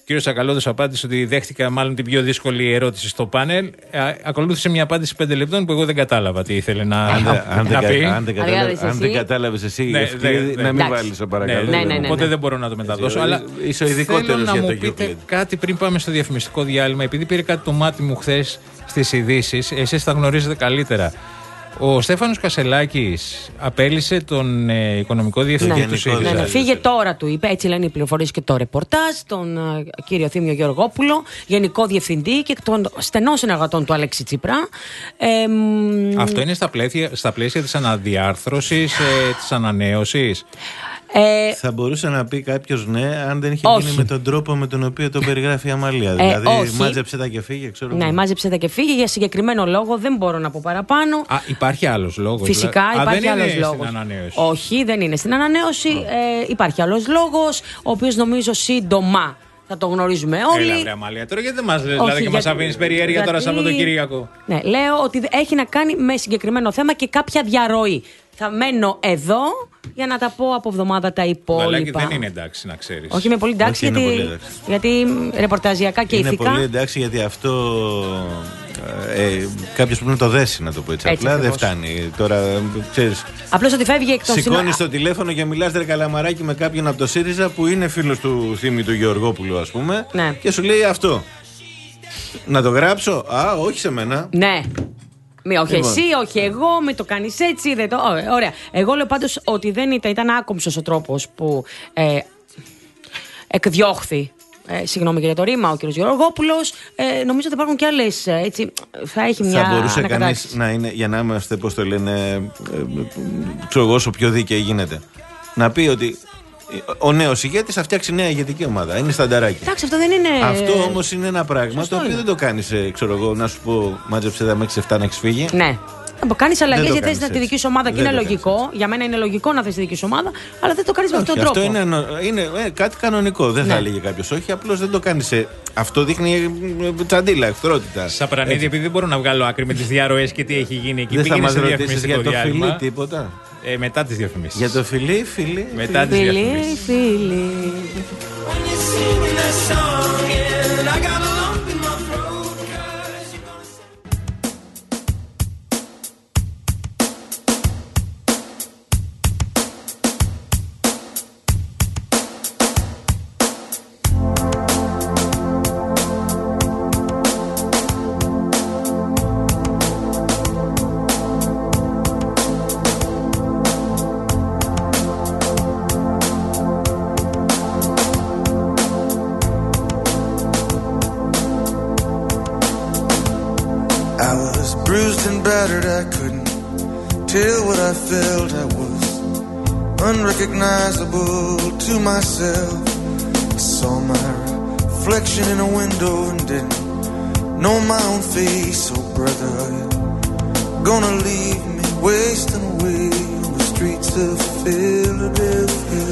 κύριος Σακαλώτος απάντησε ότι δέχτηκα μάλλον την πιο δύσκολη ερώτηση στο πάνελ. Ακολούθησε μια απάντηση πέντε λεπτών που εγώ δεν κατάλαβα τι ήθελε να, αν, να, αν, να δεν, πει. Αν δεν κατάλαβες κατάλαβες εσύ, ναι, Ευκλήδη, ναι, ναι, να μην βάλεις το παρακαλώ. Ναι, ναι, ναι, ναι, οπότε δεν μπορώ να το μεταδώσω. Αλλά είσαι ο ειδικότερος για το Θέλω να μου πείτε κάτι πριν πάμε στο διαφημιστικό διάλειμμα. Επειδή πήρε κάτι το μάτι μου χθες στις ειδήσεις, εσείς τα γνωρίζετε καλύτερα. Ο Στέφανος Κασελάκης απέλησε τον ε, οικονομικό διευθυντή ναι, του ΣΥΡΙΖΑ. Ναι, ναι, φύγε τώρα, του είπε, έτσι λένε οι πληροφορίες και το ρεπορτάζ, τον ε, κύριο Θήμιο Γεωργόπουλο, γενικό διευθυντή και των στενών συνεργατών του Αλέξη Τσίπρα. Ε, Αυτό είναι στα πλαίσια, στα πλαίσια της αναδιάρθρωσης, ε, της ανανέωσης. Ε, θα μπορούσε να πει κάποιος ναι, αν δεν είχε γίνει με τον τρόπο με τον οποίο τον περιγράφει η Αμαλία. Ε, δηλαδή, όχι. Μάζεψε τα και φύγε, ξέρω. Ναι, μάζεψε τα και φύγε για συγκεκριμένο λόγο, δεν μπορώ να πω παραπάνω. Α, υπάρχει άλλος λόγος. Φυσικά δηλαδή. υπάρχει άλλος λόγος. Στην ανανέωση. Όχι, δεν είναι στην ανανέωση. Ε, υπάρχει άλλος λόγος, ο οποίος νομίζω σύντομα θα το γνωρίζουμε όλοι. Έλα, βρε Αμαλία, τώρα γιατί δεν μας λες, δηλαδή, και μας αφήνεις περιέργεια γιατί... τώρα Σαββατοκύριακο. Ναι, λέω ότι έχει να κάνει με συγκεκριμένο θέμα και κάποια διαρροή. Θα μένω εδώ για να τα πω από εβδομάδα τα υπόλοιπα. Βαλάκι δεν είναι εντάξει, να ξέρεις. Όχι, είμαι πολύ εντάξει, γιατί, πολύ εντάξει. γιατί ρεπορταζιακά και είναι ηθικά. Είναι πολύ εντάξει, γιατί αυτό ε, κάποιος πρέπει να το δέσει, να το πω έτσι. έτσι Απλά δεν φτάνει. Τώρα, ξέρεις. Απλώς ότι φεύγει εκ των σηκώνεις συνα... το τηλέφωνο και μιλάς ρε καλαμαράκι με κάποιον από το ΣΥΡΙΖΑ που είναι φίλος του Θήμη του Γεωργόπουλου, ας πούμε. Ναι. Και σου λέει αυτό. Να το γράψω. Α, όχι σε μένα. Ναι. Μη, όχι λοιπόν. Εσύ, όχι εγώ, μην το κάνεις έτσι. Δεν το... Ωραία. Εγώ λέω πάντως ότι δεν ήταν, ήταν άκομψος ο τρόπος που ε, εκδιώχθη. Ε, συγγνώμη για το ρήμα, ο κ. Γεωργόπουλος. Ε, νομίζω ότι υπάρχουν και άλλες. Έτσι, θα έχει μια. Θα μπορούσε κανείς να είναι, για να είμαστε, πώς το λένε, ε, ξέρω εγώ, όσο πιο δίκαιη γίνεται, να πει ότι ο νέος ηγέτης θα φτιάξει νέα ηγετική ομάδα. Είναι στανταράκι. Εντάξει, αυτό δεν είναι. Αυτό όμως είναι ένα πράγμα Σωστό το οποίο είναι. Δεν το κάνεις, ξέρω εγώ, να σου πω, μάζεψε τα μέχρι επτά να έχεις φύγει. Ναι. Κάνει αλλαγές γιατί θες τη δική σου ομάδα και είναι λογικό. Για μένα είναι λογικό να θες τη δική σου ομάδα, αλλά δεν το κάνεις με αυτόν τον τρόπο. Αυτό είναι, είναι ε, κάτι κανονικό. Δεν ναι. θα έλεγε κάποιος όχι, απλώς δεν το κάνεις. Ε, αυτό δείχνει τσαντίλα, εχθρότητα. Σαπρανίδη, επειδή δεν μπορώ να βγάλω άκρη με τις διαρροές και τι έχει γίνει εκεί. Δεν θα μας ρωτήσεις για το φιλί τίποτα. Ε, μετά τις διαφημίσεις. Για το φιλί, φιλί. Μετά τις διαφημίσεις. Φιλί. Unrecognizable to myself. I saw my reflection in a window and didn't know my own face. Oh brother, are you gonna leave me wasting away on the streets of Philadelphia?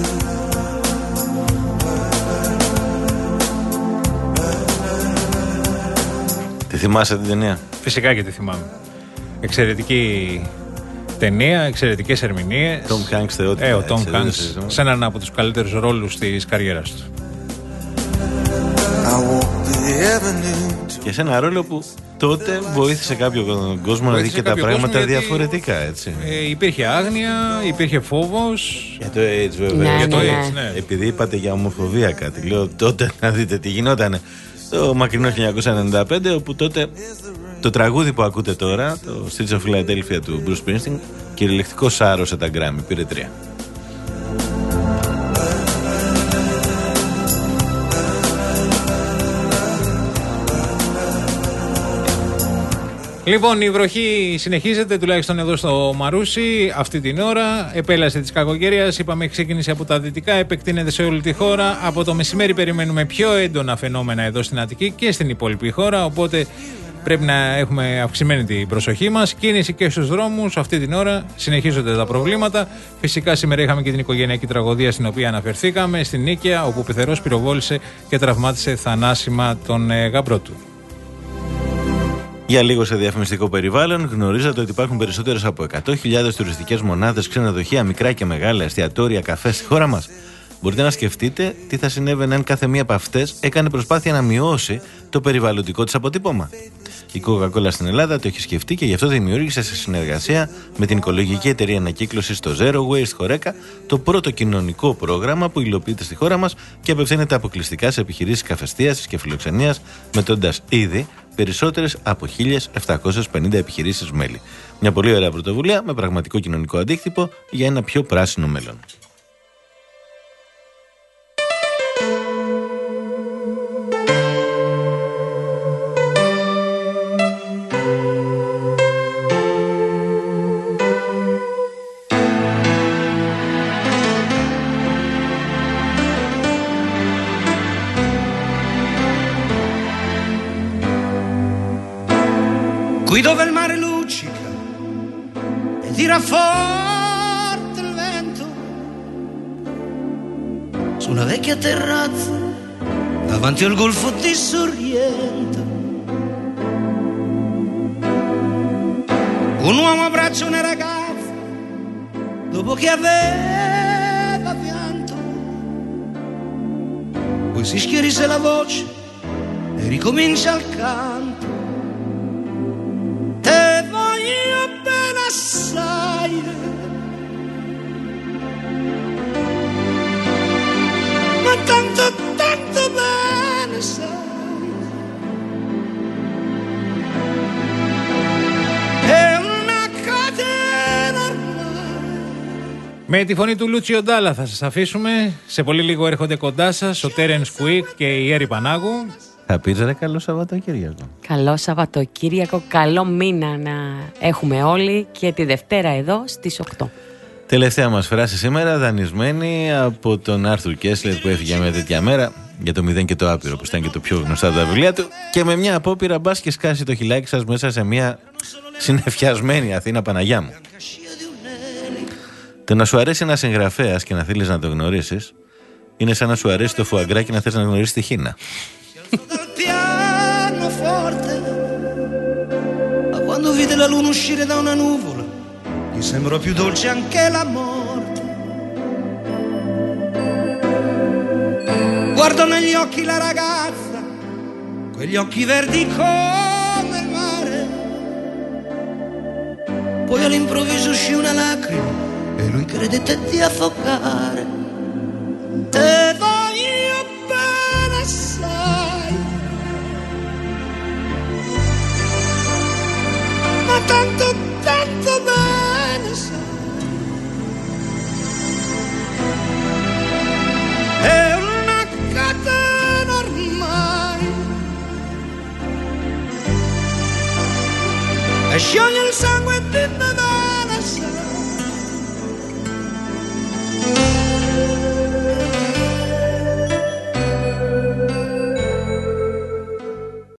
Τη θυμάσαι την ταινία? Φυσικά και τη θυμάμαι. Εξαιρετική ταινία, εξαιρετικές ερμηνείες. Tom Hanks θεότητα. Ε, ο Tom Hanks σε έναν από τους καλύτερους ρόλους της καριέρας του. Και σε ένα ρόλο που τότε βοήθησε κάποιο κόσμο να δει και τα πράγματα διαφορετικά, έτσι. Ε, υπήρχε άγνοια, υπήρχε φόβος. Για το AIDS βέβαια. Ναι, για το ναι, AIDS, ναι. ναι. Επειδή είπατε για ομοφοβία κάτι, λέω τότε να δείτε τι γινότανε. Το μακρινό χίλια εννιακόσια ενενήντα πέντε, όπου τότε το τραγούδι που ακούτε τώρα, το Streets of Philadelphia του Bruce Springsteen, κυριολεκτικώς σάρωσε τα Grammy, πήρε τρία. Λοιπόν, η βροχή συνεχίζεται, τουλάχιστον εδώ στο Μαρούσι, αυτή την ώρα. Επέλαση της κακοκαιρίας, είπαμε, έχει ξεκινήσει από τα δυτικά, επεκτείνεται σε όλη τη χώρα. Από το μεσημέρι περιμένουμε πιο έντονα φαινόμενα εδώ στην Αττική και στην υπόλοιπη χώρα. Οπότε πρέπει να έχουμε αυξημένη την προσοχή μας. Κίνηση και στους δρόμους, αυτή την ώρα συνεχίζονται τα προβλήματα. Φυσικά, σήμερα είχαμε και την οικογενειακή τραγωδία στην οποία αναφερθήκαμε, στην Νίκαια, όπου πεθερός πυροβόλησε και τραυμάτισε θανάσιμα τον ε, γαμπρό του. Για λίγο σε διαφημιστικό περιβάλλον, γνωρίζατε ότι υπάρχουν περισσότερες από εκατό χιλιάδες τουριστικές μονάδες, ξενοδοχεία, μικρά και μεγάλα, εστιατόρια, καφέ στη χώρα μας. Μπορείτε να σκεφτείτε τι θα συνέβαινε αν κάθε μία από αυτές έκανε προσπάθεια να μειώσει το περιβαλλοντικό της αποτύπωμα. Η Coca-Cola στην Ελλάδα το έχει σκεφτεί και γι' αυτό δημιούργησε σε συνεργασία με την οικολογική εταιρεία ανακύκλωσης στο Zero Waste Horeca το πρώτο κοινωνικό πρόγραμμα που υλοποιείται στη χώρα μας και απευθύνεται αποκλειστικά σε επιχειρήσεις καφεστίασης και φιλοξενίας, μετώντας ήδη περισσότερες από χίλιες επτακόσιες πενήντα επιχειρήσεις μέλη. Μια πολύ ωραία πρωτοβουλία με πραγματικό κοινωνικό αντίκτυπο για ένα πιο πράσινο μέλλον. Qui dove il mare luccica e tira forte il vento, su una vecchia terrazza davanti al golfo di Sorrento, un uomo abbraccia una ragazza dopo che aveva pianto, poi si schierisse la voce e ricomincia il canto. Ma tanto, tanto bene sai, è una catena ormai. Με τη φωνή του Λούτσιο Ντάλα θα σας αφήσουμε. Σε πολύ λίγο έρχονται κοντά σας ο Τέρενς Κουίκ και η Έρη Πανάγου. Θα πεις ρε καλό Σαββατοκύριακο. Καλό Σαββατοκύριακο, καλό μήνα να έχουμε όλοι και τη Δευτέρα εδώ στις οκτώ. Τελευταία μας φράση σήμερα, δανεισμένη από τον Άρθουρ Κέσλερ που έφυγε μια τέτοια μέρα για το μηδέν και το άπειρο, που ήταν και το πιο γνωστά από τα βιβλία του, και με μια απόπειρα μπας και σκάσει το χιλάκι σας μέσα σε μια συννεφιασμένη Αθήνα, Παναγιά μου. Το να σου αρέσει ένας συγγραφέας και να θέλεις να το γνωρίσεις είναι σαν να σου αρέσει το φουαγκρά και να θες να γνωρίσεις τη Χίνα. Quando vide la luna uscire da una nuvola, gli sembrò più dolce anche la morte. Guardò negli occhi la ragazza, quegli occhi verdi come il mare. Poi all'improvviso uscì una lacrima e lui credette di affogare. Te voglio bene assai, ma tanto, tanto bene sai, è una catena ormai, e scioglie il sangue di me.